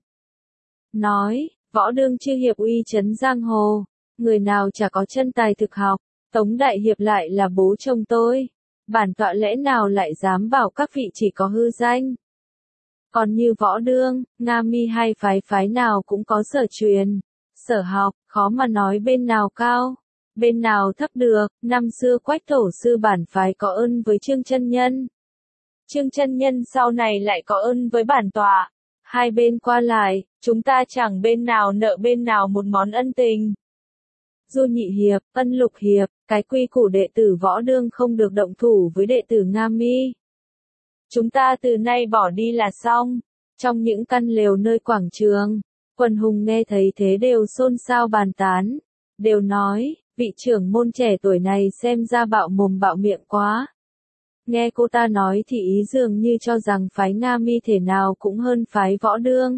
nói, Võ Đương chư hiệp uy chấn giang hồ, người nào chả có chân tài thực học, Tống đại hiệp lại là bố chồng tôi, bản tọa lẽ nào lại dám bảo các vị chỉ có hư danh. Còn như Võ Đương, Nga Mi hay phái phái nào cũng có sở truyền, sở học, khó mà nói bên nào cao, bên nào thấp được. Năm xưa Quách tổ sư bản phái có ơn với Trương chân nhân, Trương chân nhân sau này lại có ơn với bản tọa, hai bên qua lại, chúng ta chẳng bên nào nợ bên nào một món ân tình. Du Nhị Hiệp, Ân Lục Hiệp, cái quy củ đệ tử Võ Đương không được động thủ với đệ tử Nga Mi. Chúng ta từ nay bỏ đi là xong. Trong những căn lều nơi quảng trường, quần hùng nghe thấy thế đều xôn xao bàn tán, đều nói, vị trưởng môn trẻ tuổi này xem ra bạo mồm bạo miệng quá. Nghe cô ta nói thì ý dường như cho rằng phái Nga Mi thể nào cũng hơn phái Võ Đương.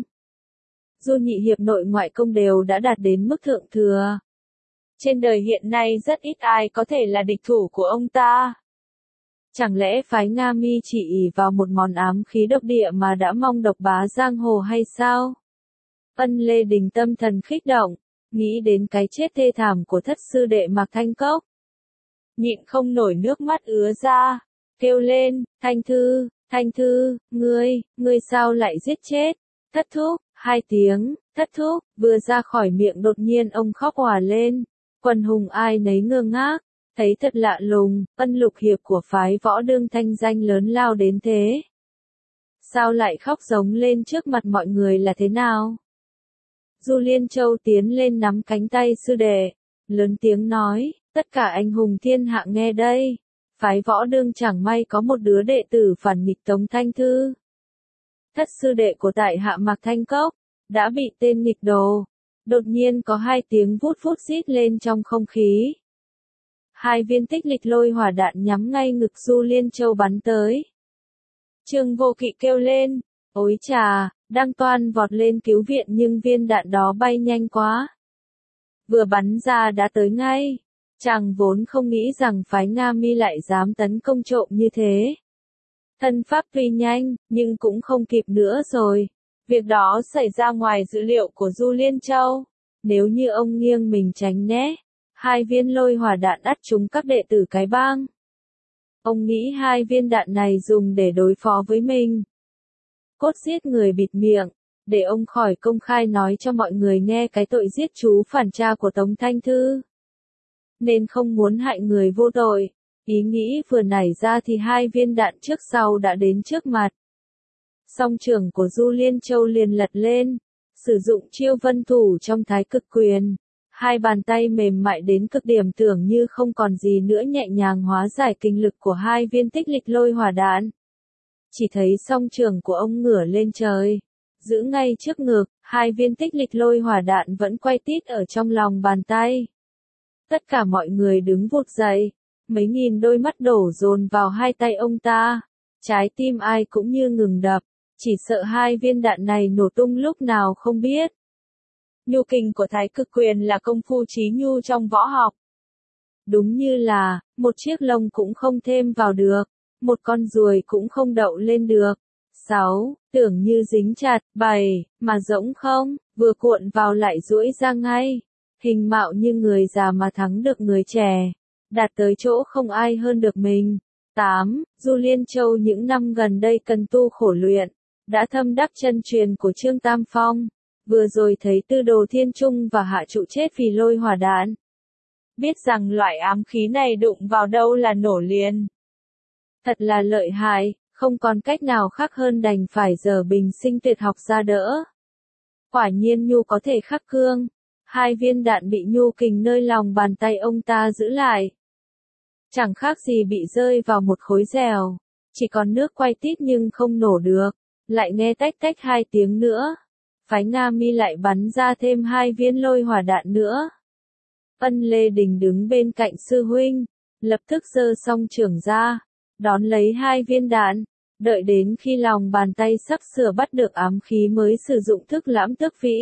Du Nhị Hiệp nội ngoại công đều đã đạt đến mức thượng thừa. Trên đời hiện nay rất ít ai có thể là địch thủ của ông ta. Chẳng lẽ phái Nga Mi chỉ ỷ vào một món ám khí độc địa mà đã mong độc bá giang hồ hay sao? Ân Lê Đình tâm thần khích động, nghĩ đến cái chết thê thảm của thất sư đệ Mạc Thanh Cốc. Nhịn không nổi nước mắt ứa ra, kêu lên, Thanh Thư, Thanh Thư, ngươi, ngươi sao lại giết chết? Thất thúc, hai tiếng, thất thúc, vừa ra khỏi miệng đột nhiên ông khóc òa lên, quần hùng ai nấy ngơ ngác. Thấy thật lạ lùng, Ân Lục Hiệp của phái Võ Đương thanh danh lớn lao đến thế. Sao lại khóc giống lên trước mặt mọi người là thế nào? Du Liên Châu tiến lên nắm cánh tay sư đệ, lớn tiếng nói, tất cả anh hùng thiên hạ nghe đây. Phái Võ Đương chẳng may có một đứa đệ tử phản nghịch Tống Thanh Thư. Thất sư đệ của tại hạ Mạc Thanh Cốc, đã bị tên nghịch đồ. Đột nhiên có hai tiếng vút vút rít lên trong không khí. Hai viên tích lịch lôi hỏa đạn nhắm ngay ngực Du Liên Châu bắn tới. Trương Vô Kỵ kêu lên, ối chà, đang toan vọt lên cứu viện nhưng viên đạn đó bay nhanh quá. Vừa bắn ra đã tới ngay. Chàng vốn không nghĩ rằng phái Nga Mi lại dám tấn công trộm như thế. Thân pháp tuy nhanh, nhưng cũng không kịp nữa rồi. Việc đó xảy ra ngoài dữ liệu của Du Liên Châu. Nếu như ông nghiêng mình tránh né, hai viên lôi hỏa đạn ắt trúng các đệ tử cái bang. Ông nghĩ hai viên đạn này dùng để đối phó với mình. Cốt giết người bịt miệng, để ông khỏi công khai nói cho mọi người nghe cái tội giết chú phản cha của Tống Thanh Thư. Nên không muốn hại người vô tội, ý nghĩ vừa nảy ra thì hai viên đạn trước sau đã đến trước mặt. Song trưởng của Du Liên Châu liền lật lên, sử dụng chiêu vân thủ trong thái cực quyền. Hai bàn tay mềm mại đến cực điểm tưởng như không còn gì nữa nhẹ nhàng hóa giải kinh lực của hai viên tích lịch lôi hỏa đạn. Chỉ thấy song trưởng của ông ngửa lên trời, giữ ngay trước ngực, hai viên tích lịch lôi hỏa đạn vẫn quay tít ở trong lòng bàn tay. Tất cả mọi người đứng vụt dậy, mấy nghìn đôi mắt đổ dồn vào hai tay ông ta. Trái tim ai cũng như ngừng đập, chỉ sợ hai viên đạn này nổ tung lúc nào không biết. Nhu kình của thái cực quyền là công phu trí nhu trong võ học. Đúng như là, một chiếc lông cũng không thêm vào được, một con ruồi cũng không đậu lên được. sáu. Tưởng như dính chặt. bảy. Mà rỗng không, vừa cuộn vào lại duỗi ra ngay. Hình mạo như người già mà thắng được người trẻ. Đạt tới chỗ không ai hơn được mình. tám. Du Liên Châu những năm gần đây cần tu khổ luyện, đã thâm đắc chân truyền của Trương Tam Phong. Vừa rồi thấy Tư Đồ Thiên Trung và Hạ Trụ chết vì lôi hỏa đạn. Biết rằng loại ám khí này đụng vào đâu là nổ liền. Thật là lợi hại, không còn cách nào khác hơn đành phải giờ bình sinh tuyệt học ra đỡ. Quả nhiên nhu có thể khắc cương. Hai viên đạn bị nhu kình nơi lòng bàn tay ông ta giữ lại. Chẳng khác gì bị rơi vào một khối dẻo. Chỉ còn nước quay tít nhưng không nổ được. Lại nghe tách tách hai tiếng nữa. Phái Nga Mi lại bắn ra thêm hai viên lôi hỏa đạn nữa. Ân Lê Đình đứng bên cạnh sư huynh, lập tức giơ song trưởng ra, đón lấy hai viên đạn, đợi đến khi lòng bàn tay sắp sửa bắt được ám khí mới sử dụng thức lãm tước vĩ.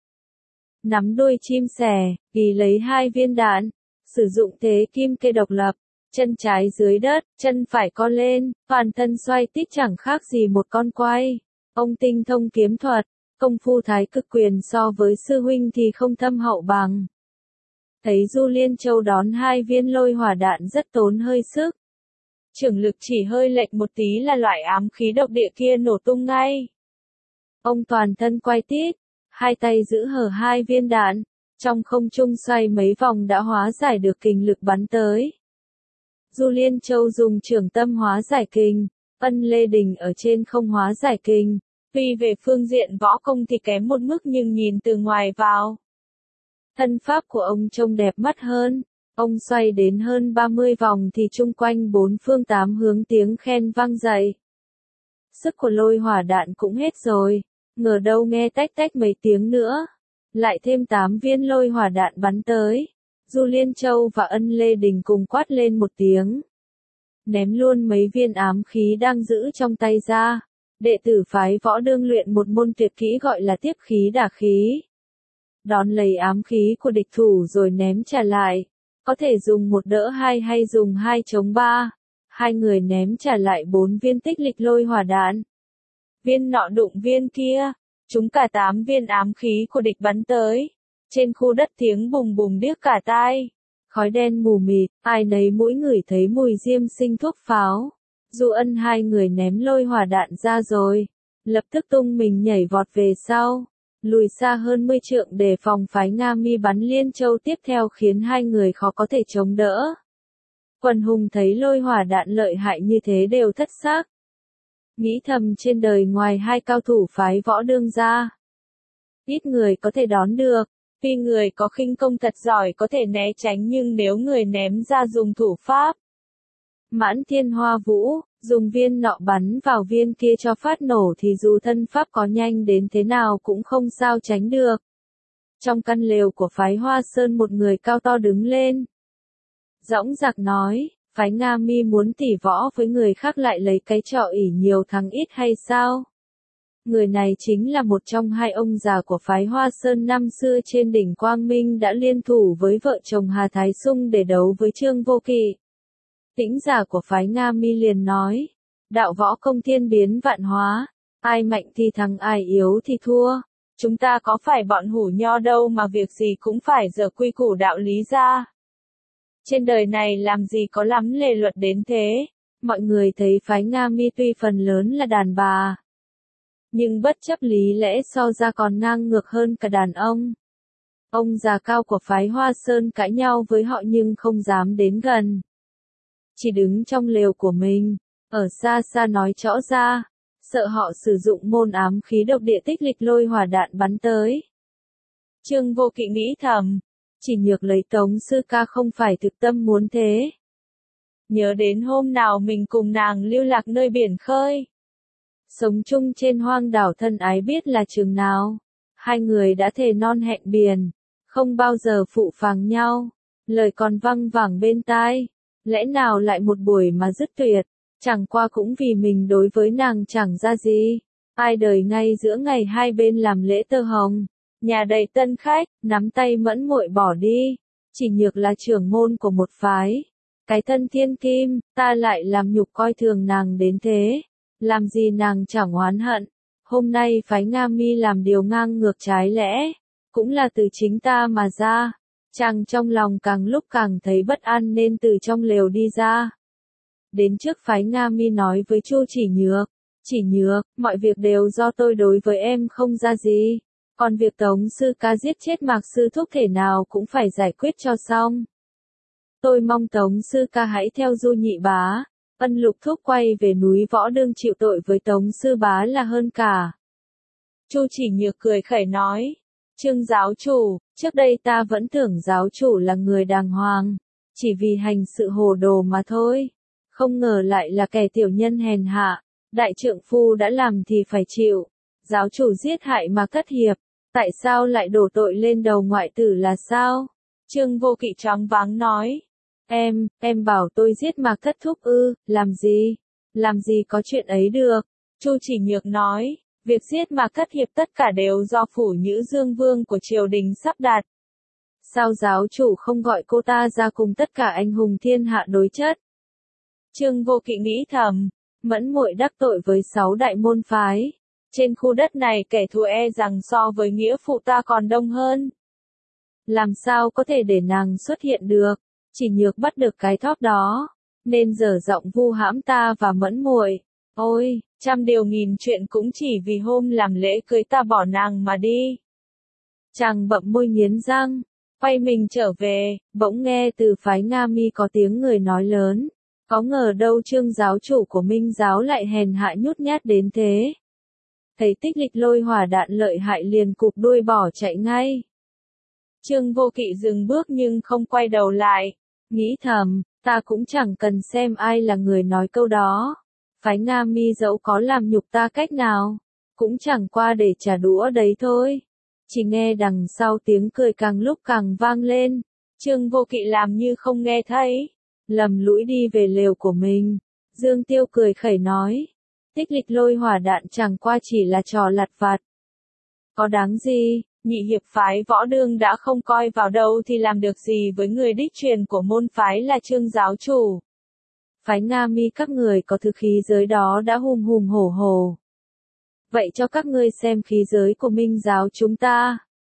Nắm đuôi chim sẻ, ghi lấy hai viên đạn, sử dụng thế kim kê độc lập, chân trái dưới đất, chân phải co lên, toàn thân xoay tít chẳng khác gì một con quay. Ông tinh thông kiếm thuật, công phu thái cực quyền so với sư huynh thì không thâm hậu bằng. Thấy Du Liên Châu đón hai viên lôi hỏa đạn rất tốn hơi sức. Trưởng lực chỉ hơi lệch một tí là loại ám khí độc địa kia nổ tung ngay. Ông toàn thân quay tít, hai tay giữ hở hai viên đạn, trong không trung xoay mấy vòng đã hóa giải được kình lực bắn tới. Du Liên Châu dùng trưởng tâm hóa giải kình, Ân Lê Đình ở trên không hóa giải kình. Tuy về phương diện võ công thì kém một mức nhưng nhìn từ ngoài vào, thân pháp của ông trông đẹp mắt hơn. Ông xoay đến hơn ba mươi vòng thì chung quanh bốn phương tám hướng tiếng khen vang dậy. Sức của lôi hỏa đạn cũng hết rồi, ngờ đâu nghe tách tách mấy tiếng nữa. Lại thêm tám viên lôi hỏa đạn bắn tới. Du Liên Châu và Ân Lê Đình cùng quát lên một tiếng. Ném luôn mấy viên ám khí đang giữ trong tay ra. Đệ tử phái võ đương luyện một môn tuyệt kỹ gọi là tiếp khí đả khí. Đón lấy ám khí của địch thủ rồi ném trả lại. Có thể dùng một đỡ hai hay dùng hai chống ba. Hai người ném trả lại bốn viên tích lịch lôi hỏa đạn. Viên nọ đụng viên kia. Chúng cả tám viên ám khí của địch bắn tới. Trên khu đất tiếng bùng bùng điếc cả tai. Khói đen mù mịt, ai nấy mũi ngửi thấy mùi diêm sinh thuốc pháo. Du Ân hai người ném lôi hỏa đạn ra rồi, lập tức tung mình nhảy vọt về sau, lùi xa hơn mươi trượng để phòng phái Nga Mi bắn Liên Châu tiếp theo khiến hai người khó có thể chống đỡ. Quần hùng thấy lôi hỏa đạn lợi hại như thế đều thất xác. Nghĩ thầm trên đời ngoài hai cao thủ phái võ đương ra, ít người có thể đón được. Tuy người có khinh công thật giỏi có thể né tránh nhưng nếu người ném ra dùng thủ pháp Mãn Thiên Hoa Vũ, dùng viên nọ bắn vào viên kia cho phát nổ thì dù thân pháp có nhanh đến thế nào cũng không sao tránh được. Trong căn lều của phái Hoa Sơn một người cao to đứng lên. Dõng dạc nói, phái Nga Mi muốn tỉ võ với người khác lại lấy cái trò ỷ nhiều thắng ít hay sao? Người này chính là một trong hai ông già của phái Hoa Sơn năm xưa trên đỉnh Quang Minh đã liên thủ với vợ chồng Hà Thái Sung để đấu với Trương Vô Kỵ. Tĩnh giả của phái Nga Mi liền nói, đạo võ công thiên biến vạn hóa, ai mạnh thì thắng ai yếu thì thua. Chúng ta có phải bọn hủ nho đâu mà việc gì cũng phải dở quy củ đạo lý ra. Trên đời này làm gì có lắm lề luật đến thế. Mọi người thấy phái Nga Mi tuy phần lớn là đàn bà, nhưng bất chấp lý lẽ so ra còn ngang ngược hơn cả đàn ông. Ông già cao của phái Hoa Sơn cãi nhau với họ nhưng không dám đến gần. Chỉ đứng trong lều của mình, ở xa xa nói rõ ra, sợ họ sử dụng môn ám khí độc địa tích lịch lôi hỏa đạn bắn tới. Trương Vô Kỵ nghĩ thầm, chỉ nhược lấy Tống sư ca không phải thực tâm muốn thế. Nhớ đến hôm nào mình cùng nàng lưu lạc nơi biển khơi. Sống chung trên hoang đảo thân ái biết là chừng nào. Hai người đã thề non hẹn biển, không bao giờ phụ phàng nhau. Lời còn văng vẳng bên tai, lẽ nào lại một buổi mà dứt tuyệt, chẳng qua cũng vì mình đối với nàng chẳng ra gì. Ai đời ngay giữa ngày hai bên làm lễ tơ hồng, nhà đầy tân khách, nắm tay mẫn muội bỏ đi, chỉ nhược là trưởng môn của một phái. Cái thân thiên kim, ta lại làm nhục coi thường nàng đến thế, làm gì nàng chẳng oán hận. Hôm nay phái Nga Mi làm điều ngang ngược trái lẽ, cũng là từ chính ta mà ra. Chàng trong lòng càng lúc càng thấy bất an nên từ trong lều đi ra. Đến trước phái Nga Mi nói với Chu Chỉ Nhược, Chỉ Nhược, mọi việc đều do tôi đối với em không ra gì. Còn việc Tống sư ca giết chết Mạc sư thúc thể nào cũng phải giải quyết cho xong. Tôi mong Tống sư ca hãy theo Du nhị bá, Ân Lục thúc quay về núi Võ Đương chịu tội với Tống sư bá là hơn cả. Chu Chỉ Nhược cười khẩy nói, Trương giáo chủ, trước đây ta vẫn tưởng giáo chủ là người đàng hoàng, chỉ vì hành sự hồ đồ mà thôi. Không ngờ lại là kẻ tiểu nhân hèn hạ, đại trượng phu đã làm thì phải chịu. Giáo chủ giết hại Mạc Thất Hiệp, tại sao lại đổ tội lên đầu ngoại tử là sao? Trương Vô Kỵ choáng váng nói, em, em bảo tôi giết Mạc Thất thúc ư, làm gì? Làm gì có chuyện ấy được? Chu Chỉ Nhược nói, việc giết Mạc Thất Hiệp tất cả đều do phủ Nhữ Dương Vương của triều đình sắp đặt. Sao giáo chủ không gọi cô ta ra cùng tất cả anh hùng thiên hạ đối chất? Trương Vô Kỵ nghĩ thầm, mẫn muội đắc tội với sáu đại môn phái. Trên khu đất này kẻ thù e rằng so với nghĩa phụ ta còn đông hơn. Làm sao có thể để nàng xuất hiện được? Chỉ Nhược bắt được cái thóp đó, nên dở giọng vu hãm ta và mẫn muội. Ôi, trăm điều nghìn chuyện cũng chỉ vì hôm làm lễ cưới ta bỏ nàng mà đi. Chàng bậm môi nghiến răng, quay mình trở về, bỗng nghe từ phái Nga Mi có tiếng người nói lớn. Có ngờ đâu Trương giáo chủ của Minh giáo lại hèn hạ nhút nhát đến thế. Thấy tích lịch lôi hỏa đạn lợi hại liền cụp đuôi bỏ chạy ngay. Trương Vô Kỵ dừng bước nhưng không quay đầu lại, nghĩ thầm, ta cũng chẳng cần xem ai là người nói câu đó. Phái Nga Mi dẫu có làm nhục ta cách nào, cũng chẳng qua để trả đũa đấy thôi. Chỉ nghe đằng sau tiếng cười càng lúc càng vang lên, Trương Vô Kỵ làm như không nghe thấy, lầm lũi đi về lều của mình. Dương Tiêu cười khẩy nói, tích lịch lôi hỏa đạn chẳng qua chỉ là trò lặt vặt. Có đáng gì, nhị hiệp phái Võ Đương đã không coi vào đâu thì làm được gì với người đích truyền của môn phái là Trương giáo chủ. Phái Nga Mi các người có thứ khí giới đó đã hùng hùng hổ hổ. Vậy cho các ngươi xem khí giới của Minh giáo chúng ta.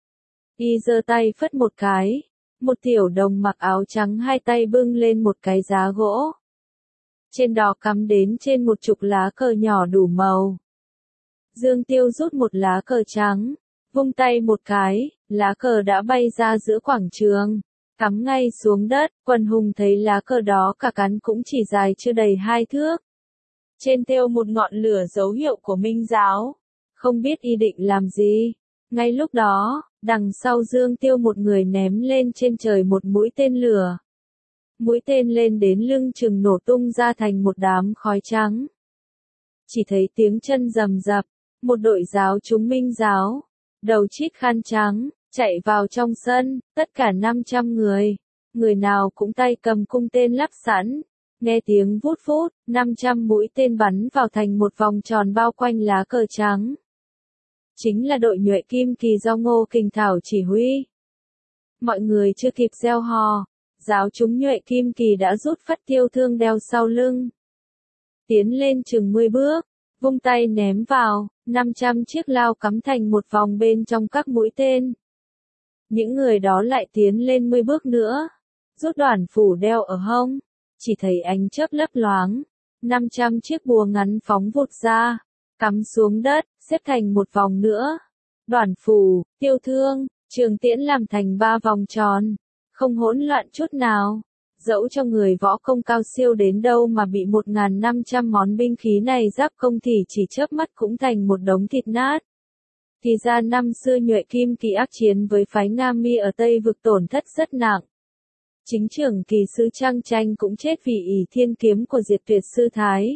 Y giơ tay phất một cái, một tiểu đồng mặc áo trắng hai tay bưng lên một cái giá gỗ. Trên đó cắm đến trên một chục lá cờ nhỏ đủ màu. Dương Tiêu rút một lá cờ trắng, vung tay một cái, lá cờ đã bay ra giữa quảng trường, cắm ngay xuống đất. Quần hùng thấy lá cờ đó cả cắn cũng chỉ dài chưa đầy hai thước. Trên thêu một ngọn lửa dấu hiệu của Minh giáo, không biết y định làm gì. Ngay lúc đó, đằng sau Dương Tiêu một người ném lên trên trời một mũi tên lửa. Mũi tên lên đến lưng chừng nổ tung ra thành một đám khói trắng. Chỉ thấy tiếng chân rầm rập, một đội giáo chúng Minh giáo, đầu chít khăn trắng, chạy vào trong sân, tất cả năm trăm người, người nào cũng tay cầm cung tên lắp sẵn. Nghe tiếng vút vút, năm trăm mũi tên bắn vào thành một vòng tròn bao quanh lá cờ trắng. Chính là đội nhuệ kim kỳ do Ngô Kình Thảo chỉ huy. Mọi người chưa kịp reo hò, giáo chúng nhuệ kim kỳ đã rút phất tiêu thương đeo sau lưng. Tiến lên chừng mười bước, vung tay ném vào, năm trăm chiếc lao cắm thành một vòng bên trong các mũi tên. Những người đó lại tiến lên mười bước nữa, rút đoàn phủ đeo ở hông, chỉ thấy ánh chớp lấp loáng, năm trăm chiếc búa ngắn phóng vụt ra, cắm xuống đất, xếp thành một vòng nữa. Đoàn phủ, tiêu thương, trường tiễn làm thành ba vòng tròn, không hỗn loạn chút nào. Dẫu cho người võ công cao siêu đến đâu mà bị một nghìn năm trăm món binh khí này giáp công thì chỉ chớp mắt cũng thành một đống thịt nát. Thì ra năm xưa Nhuệ Kim Kỳ ác chiến với phái Nga Mi ở Tây vực tổn thất rất nặng. Chính trưởng kỳ sứ Trang Tranh cũng chết vì ỷ thiên kiếm của Diệt Tuyệt Sư Thái.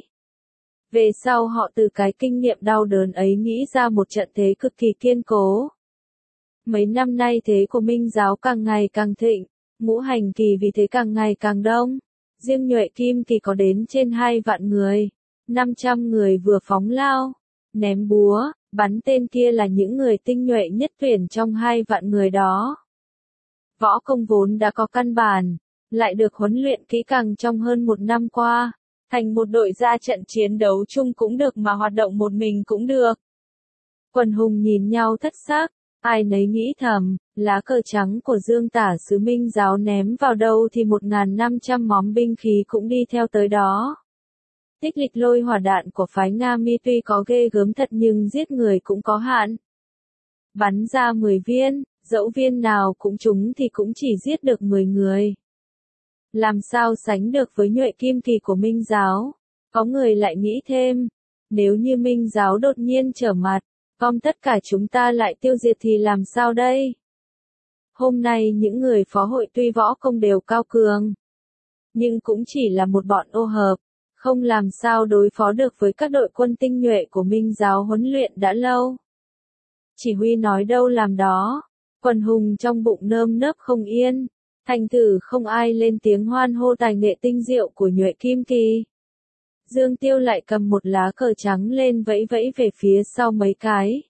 Về sau họ từ cái kinh nghiệm đau đớn ấy nghĩ ra một trận thế cực kỳ kiên cố. Mấy năm nay thế của Minh giáo càng ngày càng thịnh, ngũ hành kỳ vì thế càng ngày càng đông. Riêng Nhuệ Kim Kỳ có đến trên hai vạn người, năm trăm người vừa phóng lao, ném búa, bắn tên kia là những người tinh nhuệ nhất tuyển trong hai vạn người đó. Võ công vốn đã có căn bản, lại được huấn luyện kỹ càng trong hơn một năm qua, thành một đội ra trận chiến đấu chung cũng được mà hoạt động một mình cũng được. Quần hùng nhìn nhau thất xác, ai nấy nghĩ thầm, lá cờ trắng của Dương Tả sứ Minh giáo ném vào đâu thì một nghìn năm trăm món binh khí cũng đi theo tới đó. Tích lịch lôi hỏa đạn của phái Nga Mi tuy có ghê gớm thật nhưng giết người cũng có hạn. Bắn ra mười viên, dẫu viên nào cũng trúng thì cũng chỉ giết được mười người. Làm sao sánh được với Nhuệ Kim Kỳ của Minh giáo? Có người lại nghĩ thêm, nếu như Minh giáo đột nhiên trở mặt, gom tất cả chúng ta lại tiêu diệt thì làm sao đây? Hôm nay những người phó hội tuy võ công đều cao cường, nhưng cũng chỉ là một bọn ô hợp, không làm sao đối phó được với các đội quân tinh nhuệ của Minh giáo huấn luyện đã lâu. Chỉ huy nói đâu làm đó, quần hùng trong bụng nơm nớp không yên, thành thử không ai lên tiếng hoan hô tài nghệ tinh diệu của Nhuệ Kim Kỳ. Dương Tiêu lại cầm một lá cờ trắng lên vẫy vẫy về phía sau mấy cái.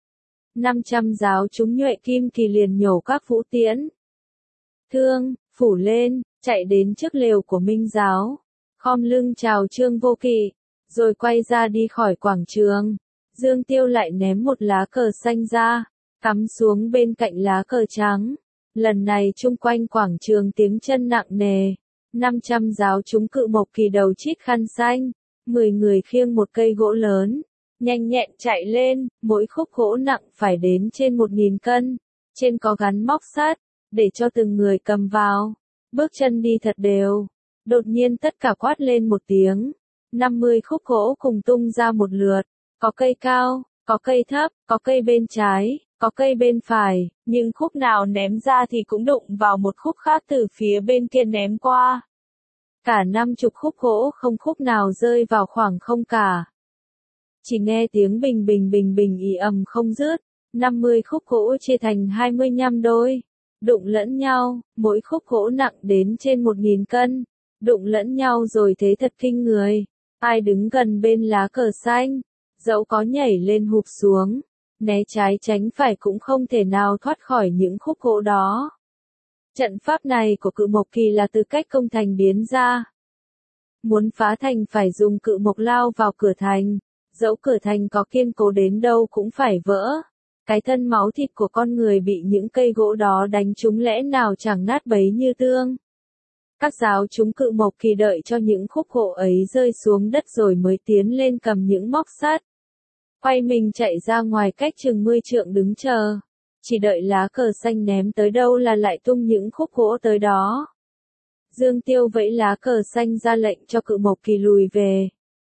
năm trăm giáo chúng Nhuệ Kim Kỳ liền nhổ các vũ tiễn, thương, phủ lên, chạy đến trước lều của Minh giáo, khom lưng chào Trương Vô Kỵ, rồi quay ra đi khỏi quảng trường. Dương Tiêu lại ném một lá cờ xanh ra, cắm xuống bên cạnh lá cờ trắng. Lần này chung quanh quảng trường tiếng chân nặng nề. năm trăm giáo chúng Cự Mộc Kỳ đầu chít khăn xanh, mười người khiêng một cây gỗ lớn, nhanh nhẹn chạy lên, mỗi khúc gỗ nặng phải đến trên một nghìn cân, trên có gắn móc sắt, để cho từng người cầm vào, bước chân đi thật đều. Đột nhiên tất cả quát lên một tiếng, năm mươi khúc gỗ cùng tung ra một lượt, có cây cao, có cây thấp, có cây bên trái, có cây bên phải, nhưng khúc nào ném ra thì cũng đụng vào một khúc khác từ phía bên kia ném qua. Cả năm chục khúc gỗ không khúc nào rơi vào khoảng không cả. Chỉ nghe tiếng bình bình bình bình ì ầm không dứt, năm mươi khúc gỗ chia thành hai mươi lăm đôi, đụng lẫn nhau, mỗi khúc gỗ nặng đến trên một nghìn cân, đụng lẫn nhau rồi thế thật kinh người. Ai đứng gần bên lá cờ xanh, dẫu có nhảy lên hụp xuống, né trái tránh phải cũng không thể nào thoát khỏi những khúc gỗ đó. Trận pháp này của Cự Mộc Kỳ là từ cách công thành biến ra. Muốn phá thành phải dùng cự mộc lao vào cửa thành, dẫu cửa thành có kiên cố đến đâu cũng phải vỡ. Cái thân máu thịt của con người bị những cây gỗ đó đánh trúng lẽ nào chẳng nát bấy như tương. Các giáo chúng Cự Mộc Kỳ đợi cho những khúc gỗ ấy rơi xuống đất rồi mới tiến lên cầm những móc sắt. Quay mình chạy ra ngoài cách chừng mươi trượng đứng chờ. Chỉ đợi lá cờ xanh ném tới đâu là lại tung những khúc gỗ tới đó. Dương Tiêu vẫy lá cờ xanh ra lệnh cho Cự Mộc Kỳ lùi về.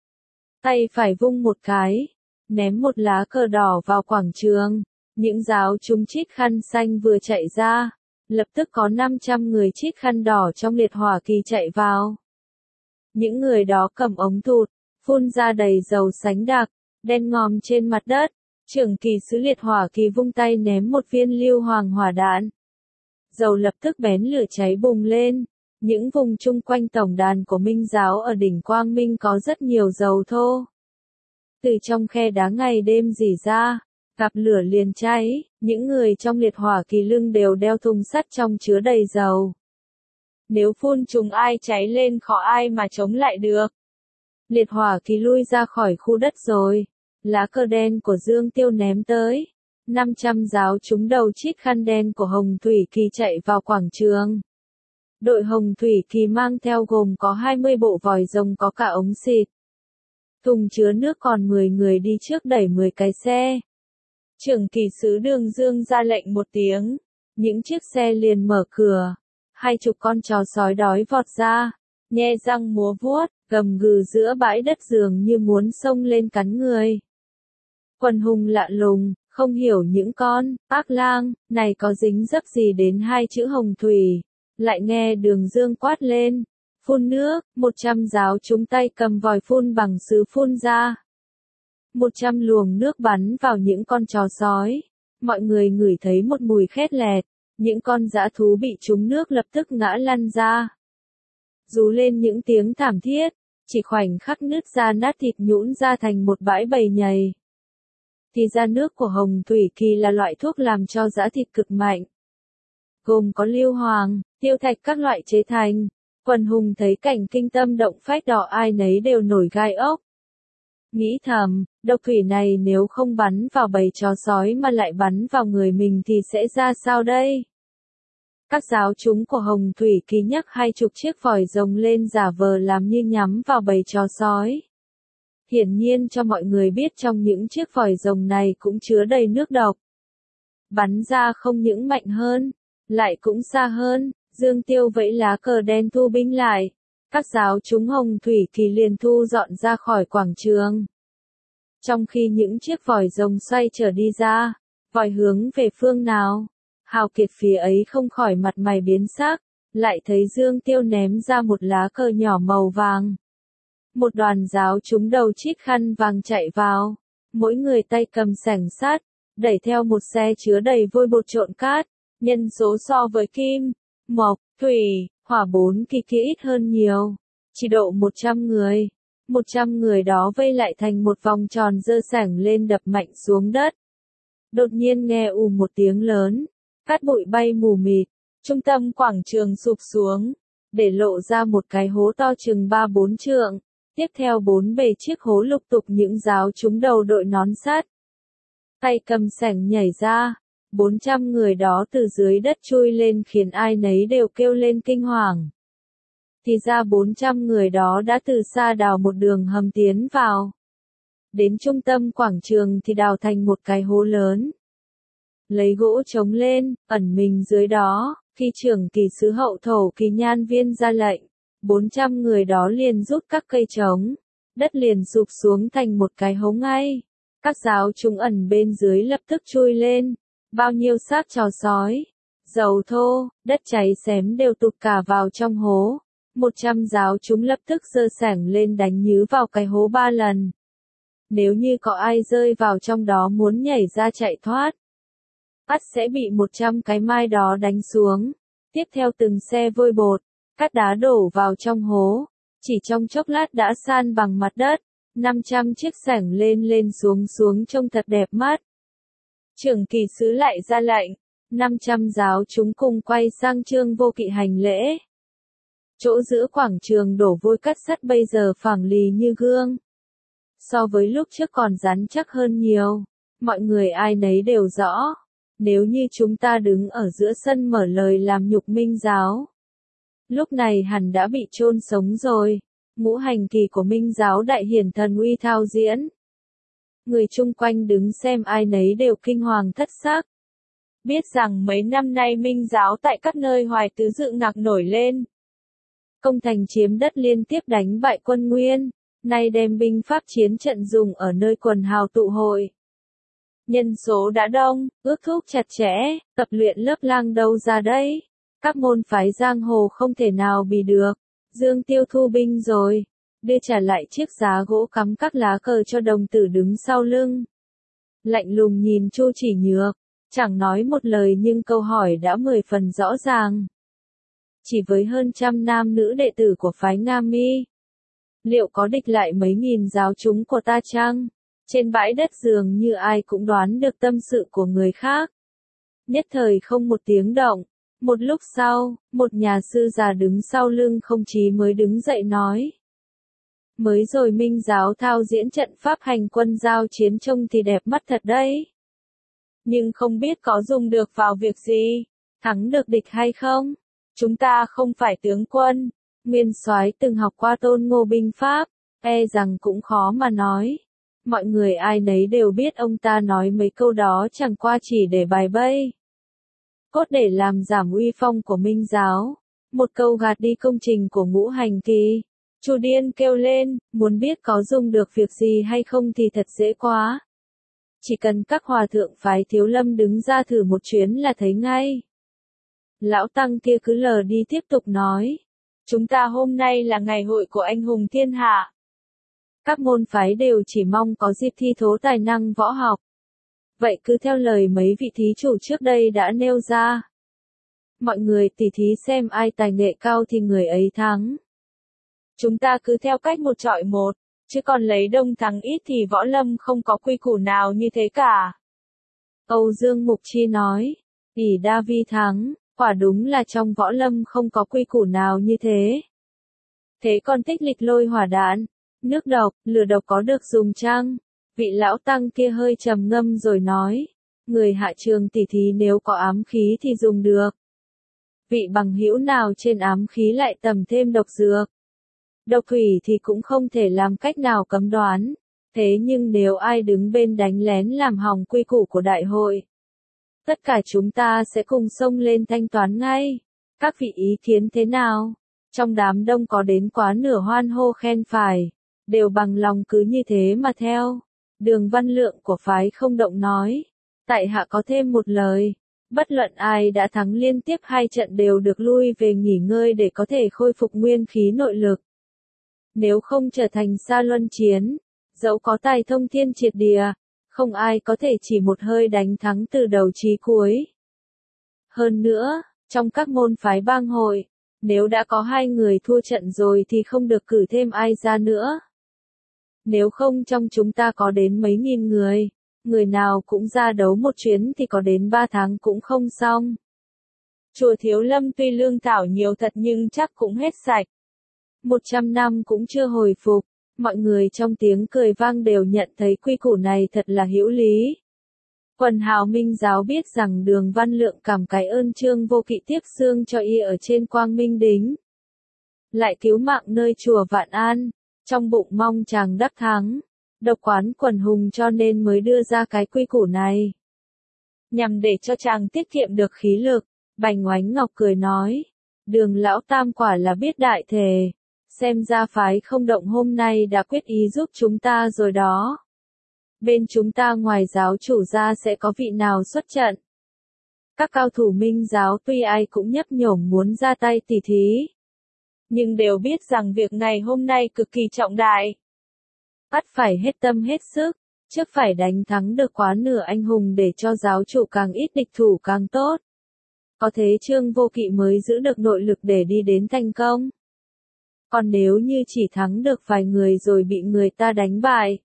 Tay phải vung một cái, ném một lá cờ đỏ vào quảng trường. Những giáo chúng chít khăn xanh vừa chạy ra, lập tức có năm trăm người chít khăn đỏ trong liệt hỏa kỳ chạy vào. Những người đó cầm ống thụt, phun ra đầy dầu sánh đặc, đen ngòm trên mặt đất. Trưởng kỳ sứ liệt hỏa kỳ vung tay ném một viên lưu hoàng hỏa đạn. Dầu lập tức bén lửa cháy bùng lên. Những vùng chung quanh tổng đàn của Minh giáo ở đỉnh Quang Minh có rất nhiều dầu thô. Từ trong khe đá ngày đêm rỉ ra, gặp lửa liền cháy, những người trong liệt hỏa kỳ lưng đều đeo thùng sắt trong chứa đầy dầu. Nếu phun trùng ai cháy lên khó ai mà chống lại được. Liệt hỏa kỳ lui ra khỏi khu đất rồi. Lá cờ đen của Dương Tiêu ném tới. năm trăm giáo chúng đầu chít khăn đen của Hồng Thủy Kỳ chạy vào quảng trường. Đội Hồng Thủy Kỳ mang theo gồm có hai mươi bộ vòi rồng có cả ống xịt. Thùng chứa nước còn mười người đi trước đẩy mười cái xe. Trưởng kỳ sứ Đường Dương ra lệnh một tiếng. Những chiếc xe liền mở cửa. hai chục con chó sói đói vọt ra, nhe răng múa vuốt, gầm gừ giữa bãi đất dường như muốn xông lên cắn người. Quần hùng lạ lùng, không hiểu những con ác lang này có dính dấp gì đến hai chữ hồng thủy, lại nghe Đường Dương quát lên, phun nước, một trăm giáo chúng tay cầm vòi phun bằng sứ phun ra. Một trăm luồng nước bắn vào những con chó sói, mọi người ngửi thấy một mùi khét lẹt, những con dã thú bị trúng nước lập tức ngã lăn ra. Rú lên những tiếng thảm thiết, chỉ khoảnh khắc nứt ra nát thịt nhũn ra thành một bãi bầy nhầy. Thì ra nước của hồng thủy kỳ là loại thuốc làm cho dã thịt cực mạnh, gồm có lưu hoàng, tiêu thạch các loại chế thành. Quần hùng thấy cảnh kinh tâm động phách đó ai nấy đều nổi gai ốc. Nghĩ thầm, độc thủy này nếu không bắn vào bầy chó sói mà lại bắn vào người mình thì sẽ ra sao đây? Các giáo chúng của hồng thủy kỳ nhấc hai chục chiếc vòi rồng lên giả vờ làm như nhắm vào bầy chó sói. Hiển nhiên cho mọi người biết trong những chiếc vòi rồng này cũng chứa đầy nước độc. Bắn ra không những mạnh hơn, lại cũng xa hơn. Dương Tiêu vẫy lá cờ đen thu binh lại, các giáo chúng hồng thủy kỳ liền thu dọn ra khỏi quảng trường. Trong khi những chiếc vòi rồng xoay trở đi ra, vòi hướng về phương nào, Hào Kiệt phía ấy không khỏi mặt mày biến sắc, lại thấy Dương Tiêu ném ra một lá cờ nhỏ màu vàng. Một đoàn giáo chúng đầu chít khăn vàng chạy vào, mỗi người tay cầm sẻng sắt, đẩy theo một xe chứa đầy vôi bột trộn cát, nhân số so với kim, mộc, thủy, hỏa bốn kỳ kia ít hơn nhiều, chỉ độ một trăm người. Một trăm người đó vây lại thành một vòng tròn giơ sẻng lên đập mạnh xuống đất. Đột nhiên nghe ù một tiếng lớn, cát bụi bay mù mịt, trung tâm quảng trường sụp xuống, để lộ ra một cái hố to chừng ba bốn trượng. Tiếp theo bốn bề chiếc hố lục tục những giáo chúng đầu đội nón sắt, tay cầm sẻng nhảy ra. Bốn trăm người đó từ dưới đất chui lên khiến ai nấy đều kêu lên kinh hoàng. Thì ra bốn trăm người đó đã từ xa đào một đường hầm tiến vào. Đến trung tâm quảng trường thì đào thành một cái hố lớn. Lấy gỗ chống lên, ẩn mình dưới đó, khi trưởng kỳ sứ hậu thổ kỳ nhan viên ra lệnh, bốn trăm người đó liền rút các cây trống, đất liền sụp xuống thành một cái hố ngay. Các giáo chúng ẩn bên dưới lập tức chui lên. Bao nhiêu xác chó sói, dầu thô, đất cháy xém đều tụt cả vào trong hố. Một trăm giáo chúng lập tức giơ sẻng lên đánh nhứ vào cái hố ba lần. Nếu như có ai rơi vào trong đó muốn nhảy ra chạy thoát, ắt sẽ bị một trăm cái mai đó đánh xuống. Tiếp theo từng xe vôi bột, cát đá đổ vào trong hố, chỉ trong chốc lát đã san bằng mặt đất. năm trăm chiếc sẻng lên lên xuống xuống trông thật đẹp mắt. Trưởng kỳ sứ lại ra lệnh, năm trăm giáo chúng cùng quay sang Trương Vô Kỵ hành lễ. Chỗ giữa quảng trường đổ vôi cát sắt bây giờ phẳng lì như gương. So với lúc trước còn rắn chắc hơn nhiều, mọi người ai nấy đều rõ. Nếu như chúng ta đứng ở giữa sân mở lời làm nhục Minh giáo, lúc này hẳn đã bị chôn sống rồi. Ngũ hành kỳ của Minh giáo đại hiển thần uy thao diễn. Người chung quanh đứng xem ai nấy đều kinh hoàng thất sắc. Biết rằng mấy năm nay Minh giáo tại các nơi hoài tứ dự ngạc nổi lên. Công thành chiếm đất liên tiếp đánh bại quân Nguyên, nay đem binh pháp chiến trận dùng ở nơi quần hào tụ hội. Nhân số đã đông, ước thúc chặt chẽ, tập luyện lớp lang đâu ra đấy. Các môn phái giang hồ không thể nào bì được. Dương Tiêu thu binh rồi, đưa trả lại chiếc giá gỗ cắm các lá cờ cho đồng tử đứng sau lưng. Lạnh lùng nhìn Chu Chỉ Nhược, chẳng nói một lời nhưng câu hỏi đã mười phần rõ ràng. Chỉ với hơn trăm nam nữ đệ tử của phái Nga Mi, liệu có địch lại mấy nghìn giáo chúng của ta chăng? Trên bãi đất dường như ai cũng đoán được tâm sự của người khác. Nhất thời không một tiếng động. Một lúc sau, một nhà sư già đứng sau lưng không chí mới đứng dậy nói. Mới rồi Minh giáo thao diễn trận pháp hành quân giao chiến trông thì đẹp mắt thật đấy. Nhưng không biết có dùng được vào việc gì, thắng được địch hay không? Chúng ta không phải tướng quân, nguyên soái từng học qua Tôn Ngô binh pháp, e rằng cũng khó mà nói. Mọi người ai nấy đều biết ông ta nói mấy câu đó chẳng qua chỉ để bài bay. Cốt để làm giảm uy phong của Minh giáo. Một câu gạt đi công trình của ngũ hành kỳ. Chu Điên kêu lên, muốn biết có dùng được việc gì hay không thì thật dễ quá. Chỉ cần các hòa thượng phái Thiếu Lâm đứng ra thử một chuyến là thấy ngay. Lão tăng kia cứ lờ đi tiếp tục nói. Chúng ta hôm nay là ngày hội của anh hùng thiên hạ. Các môn phái đều chỉ mong có dịp thi thố tài năng võ học. Vậy cứ theo lời mấy vị thí chủ trước đây đã nêu ra. Mọi người tỉ thí xem ai tài nghệ cao thì người ấy thắng. Chúng ta cứ theo cách một chọi một, chứ còn lấy đông thắng ít thì võ lâm không có quy củ nào như thế cả. Âu Dương Mục Chi nói, ỷ đa vi thắng, quả đúng là trong võ lâm không có quy củ nào như thế. Thế còn tích lịch lôi hỏa đạn, nước độc, lửa độc có được dùng chăng? Vị lão tăng kia hơi trầm ngâm rồi nói, người hạ trường tỉ thí nếu có ám khí thì dùng được. Vị bằng hữu nào trên ám khí lại tầm thêm độc dược? Độc thủy thì cũng không thể làm cách nào cấm đoán. Thế nhưng nếu ai đứng bên đánh lén làm hỏng quy củ của đại hội, tất cả chúng ta sẽ cùng xông lên thanh toán ngay. Các vị ý kiến thế nào? Trong đám đông có đến quá nửa hoan hô khen phải, đều bằng lòng cứ như thế mà theo. Đường Văn Lượng của phái Không Động nói, tại hạ có thêm một lời, bất luận ai đã thắng liên tiếp hai trận đều được lui về nghỉ ngơi để có thể khôi phục nguyên khí nội lực. Nếu không trở thành sa luân chiến, dẫu có tài thông thiên triệt địa, không ai có thể chỉ một hơi đánh thắng từ đầu chí cuối. Hơn nữa, trong các môn phái bang hội, nếu đã có hai người thua trận rồi thì không được cử thêm ai ra nữa. Nếu không trong chúng ta có đến mấy nghìn người, người nào cũng ra đấu một chuyến thì có đến ba tháng cũng không xong. Chùa Thiếu Lâm tuy lương thảo nhiều thật nhưng chắc cũng hết sạch. Một trăm năm cũng chưa hồi phục, mọi người trong tiếng cười vang đều nhận thấy quy củ này thật là hữu lý. Quần hào Minh giáo biết rằng Đường Văn Lượng cảm cái ơn Trương Vô Kỵ tiếp xương cho y ở trên Quang Minh Đính. Lại cứu mạng nơi chùa Vạn An, trong bụng mong chàng đắc thắng, độc quán quần hùng cho nên mới đưa ra cái quy củ này. Nhằm để cho chàng tiết kiệm được khí lực, Bành Oánh Ngọc cười nói, Đường lão tam quả là biết đại thể, xem ra phái Không Động hôm nay đã quyết ý giúp chúng ta rồi đó. Bên chúng ta ngoài giáo chủ ra sẽ có vị nào xuất trận. Các cao thủ Minh giáo tuy ai cũng nhấp nhổm muốn ra tay tỉ thí, nhưng đều biết rằng việc ngày hôm nay cực kỳ trọng đại. Bắt phải hết tâm hết sức, trước phải đánh thắng được quá nửa anh hùng để cho giáo chủ càng ít địch thủ càng tốt. Có thế Trương Vô Kỵ mới giữ được nội lực để đi đến thành công. Còn nếu như chỉ thắng được vài người rồi bị người ta đánh bại,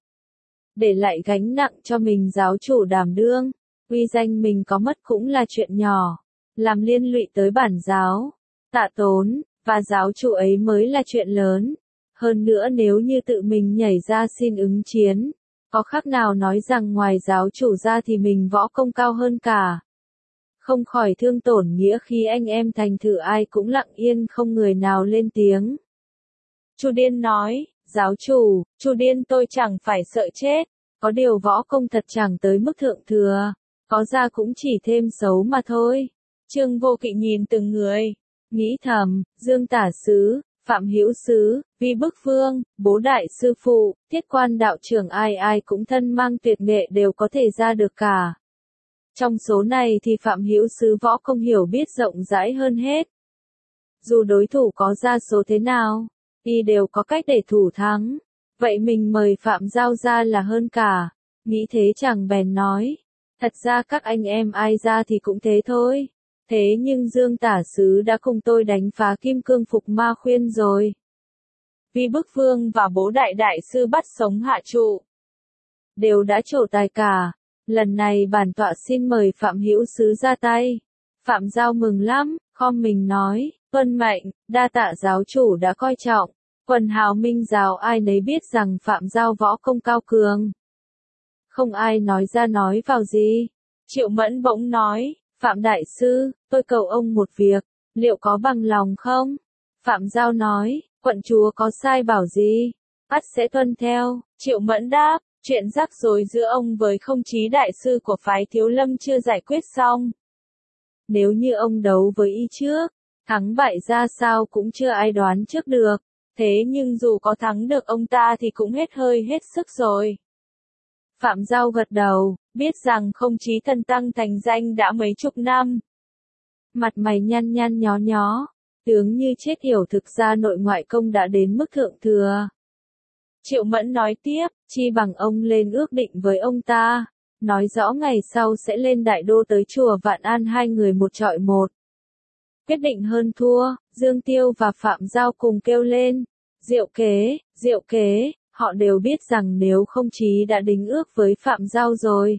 để lại gánh nặng cho mình giáo chủ đảm đương, uy danh mình có mất cũng là chuyện nhỏ, làm liên lụy tới bản giáo, Tạ Tốn, và giáo chủ ấy mới là chuyện lớn. Hơn nữa nếu như tự mình nhảy ra xin ứng chiến, có khác nào nói rằng ngoài giáo chủ ra thì mình võ công cao hơn cả. Không khỏi thương tổn nghĩa khi anh em thành thử ai cũng lặng yên không người nào lên tiếng. Chu Điên nói, giáo chủ, Chu Điên tôi chẳng phải sợ chết, có điều võ công thật chẳng tới mức thượng thừa, có ra cũng chỉ thêm xấu mà thôi. Trương Vô Kỵ nhìn từng người, nghĩ thầm, Dương Tả Sứ, Phạm Hữu Sứ, Vi Bức Phương, Bố Đại Sư Phụ, Thiết Quan Đạo Trưởng ai ai cũng thân mang tuyệt nghệ đều có thể ra được cả. Trong số này thì Phạm Hữu Sứ võ công hiểu biết rộng rãi hơn hết. Dù đối thủ có ra số thế nào, y đều có cách để thủ thắng. Vậy mình mời Phạm Giao ra là hơn cả. Nghĩ thế chàng bèn nói, thật ra các anh em ai ra thì cũng thế thôi. Thế nhưng Dương Tả Sứ đã cùng tôi đánh phá Kim Cương Phục Ma Khuyên rồi. Vi Bức Phương và Bố Đại Đại Sư bắt sống hạ trụ, đều đã trổ tài cả. Lần này bản tọa xin mời Phạm Hữu Sứ ra tay. Phạm Giao mừng lắm, khom mình nói, tuân mệnh, đa tạ giáo chủ đã coi trọng. Quần hào Minh giáo ai nấy biết rằng Phạm Giao võ công cao cường. Không ai nói ra nói vào gì. Triệu Mẫn bỗng nói, Phạm Đại Sư, tôi cầu ông một việc, liệu có bằng lòng không? Phạm Giao nói, quận chúa có sai bảo gì? Ắt sẽ tuân theo. Triệu Mẫn đáp, chuyện rắc rối giữa ông với Không Chí Đại Sư của phái Thiếu Lâm chưa giải quyết xong. Nếu như ông đấu với y trước, Thắng bại ra sao cũng chưa ai đoán trước được, thế nhưng dù có thắng được ông ta thì cũng hết hơi hết sức rồi. Phạm Giao gật đầu, biết rằng không chí thần tăng thành danh đã mấy chục năm. Mặt mày nhăn nhăn nhó nhó, tướng như chết hiểu thực ra nội ngoại công đã đến mức thượng thừa. Triệu Mẫn nói tiếp, chi bằng ông lên ước định với ông ta, nói rõ ngày sau sẽ lên Đại Đô tới chùa Vạn An hai người một chọi một. Quyết định hơn thua, Dương Tiêu và Phạm Giao cùng kêu lên, diệu kế, diệu kế, họ đều biết rằng nếu không chí đã đính ước với Phạm Giao rồi.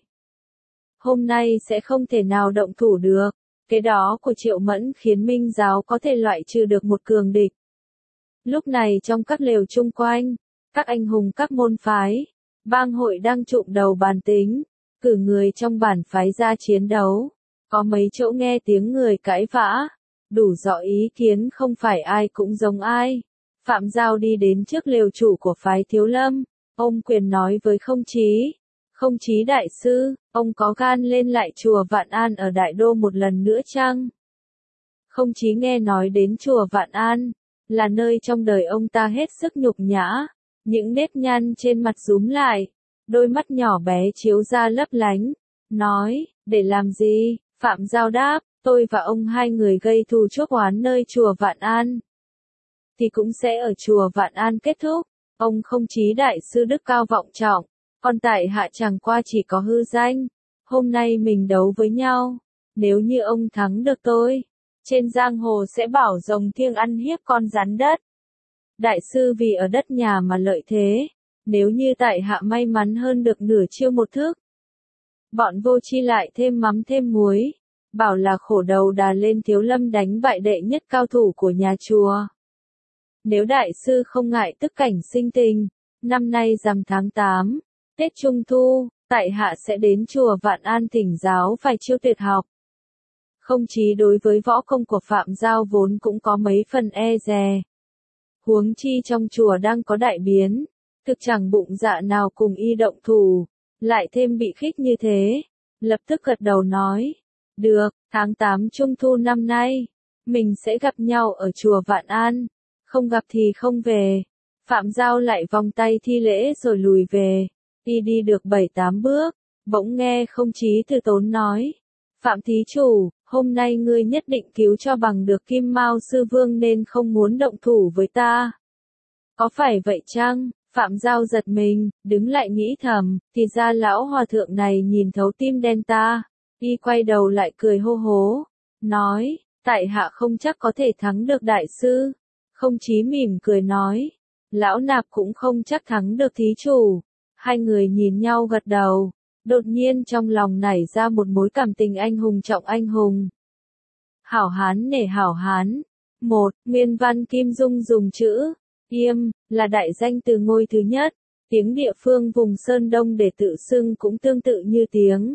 Hôm nay sẽ không thể nào động thủ được, cái đó của Triệu Mẫn khiến Minh Giáo có thể loại trừ được một cường địch. Lúc này trong các lều chung quanh, các anh hùng các môn phái, bang hội đang trụm đầu bàn tính, cử người trong bản phái ra chiến đấu, có mấy chỗ nghe tiếng người cãi vã, đủ rõ ý kiến không phải ai cũng giống ai. Phạm Giao đi đến trước lều chủ của phái Thiếu Lâm, ông quyền nói với Không Chí, Không Chí đại sư, ông có gan lên lại chùa Vạn An ở Đại Đô một lần nữa chăng? Không Chí nghe nói đến chùa Vạn An, là nơi trong đời ông ta hết sức nhục nhã, những nếp nhăn trên mặt rúm lại, đôi mắt nhỏ bé chiếu ra lấp lánh, nói, để làm gì? Phạm Giao đáp, tôi và ông hai người gây thù chuốc oán nơi chùa Vạn An, thì cũng sẽ ở chùa Vạn An kết thúc. Ông Không Chí đại sư đức cao vọng trọng, còn tại hạ chẳng qua chỉ có hư danh. Hôm nay mình đấu với nhau, nếu như ông thắng được tôi, trên giang hồ sẽ bảo rồng thiêng ăn hiếp con rắn đất. Đại sư vì ở đất nhà mà lợi thế, nếu như tại hạ may mắn hơn được nửa chiêu một thức, bọn vô chi lại thêm mắm thêm muối, bảo là khổ đầu đà lên Thiếu Lâm đánh bại đệ nhất cao thủ của nhà chùa. Nếu đại sư không ngại tức cảnh sinh tình, năm nay rằm tháng tám, Tết Trung Thu, tại hạ sẽ đến chùa Vạn An thỉnh giáo vài chiêu tuyệt học. Không chí đối với võ công của Phạm Giao vốn cũng có mấy phần e dè. Huống chi trong chùa đang có đại biến, thực chẳng bụng dạ nào cùng y động thủ, lại thêm bị khích như thế, lập tức gật đầu nói, được, tháng tám Trung Thu năm nay, mình sẽ gặp nhau ở chùa Vạn An, không gặp thì không về. Phạm Giao lại vòng tay thi lễ rồi lùi về, y đi được bảy tám bước, bỗng nghe Không Chí từ tốn nói, Phạm thí chủ, hôm nay ngươi nhất định cứu cho bằng được Kim Mao sư vương nên không muốn động thủ với ta. Có phải vậy chăng? Phạm Giao giật mình, đứng lại nghĩ thầm, thì ra lão hòa thượng này nhìn thấu tim đen ta. Y quay đầu lại cười hô hố, nói, tại hạ không chắc có thể thắng được đại sư. Không Chí mỉm cười nói, lão nạp cũng không chắc thắng được thí chủ. Hai người nhìn nhau gật đầu, đột nhiên trong lòng nảy ra một mối cảm tình anh hùng trọng anh hùng. Hảo hán nể hảo hán. Một, nguyên văn Kim Dung dùng chữ Yêm là đại danh từ ngôi thứ nhất, tiếng địa phương vùng Sơn Đông để tự xưng cũng tương tự như tiếng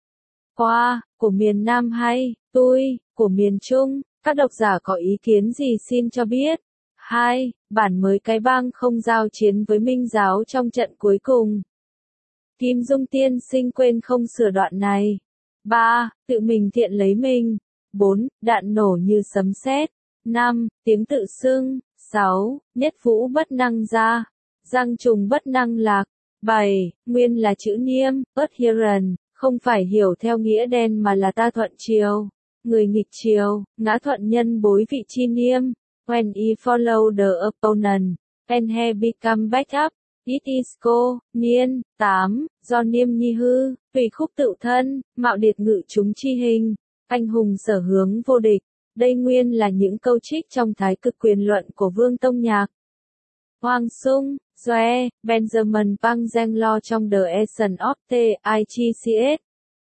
Hoa của miền Nam hay Tui của miền Trung. Các độc giả có ý kiến gì xin cho biết. Hai, bản mới cái bang không giao chiến với Minh Giáo trong trận cuối cùng. Kim Dung tiên sinh quên không sửa đoạn này. Ba, tự mình thiện lấy mình. Bốn, đạn nổ như sấm sét. Năm, tiếng tự xưng. Sáu, nhất vũ bất năng ra. Giang trùng bất năng lạc. Bảy, nguyên là chữ niêm, adherent, không phải hiểu theo nghĩa đen mà là ta thuận chiều. Người nghịch chiều, ngã thuận nhân bối vị chi niêm. When he follow the opponent, and he become back up, it is go, niên. Tám, do niêm nhi hư, tùy khúc tự thân, mạo điệt ngự chúng chi hình, anh hùng sở hướng vô địch. Đây nguyên là những câu trích trong thái cực quyền luận của Vương Tông Nhạc. Hoàng Sung, Doe, Benjamin Pangzeng trong The Essence of the I G C S.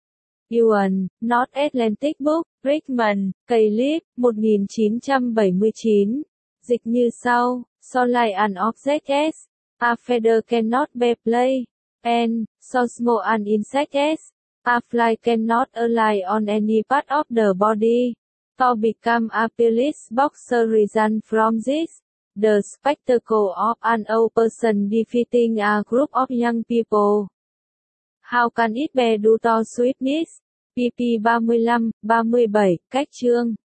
Yuan, North Atlantic Book, Rickman, Caleb, một nghìn chín trăm bảy mươi chín. Dịch như sau, so like an object as, a feather cannot be played, and, so small an insect as, a fly cannot alight on any part of the body. To become a police boxer result from this, the spectacle of an old person defeating a group of young people. How can it be due to sweetness? pp ba mươi lăm, ba mươi bảy, cách chương.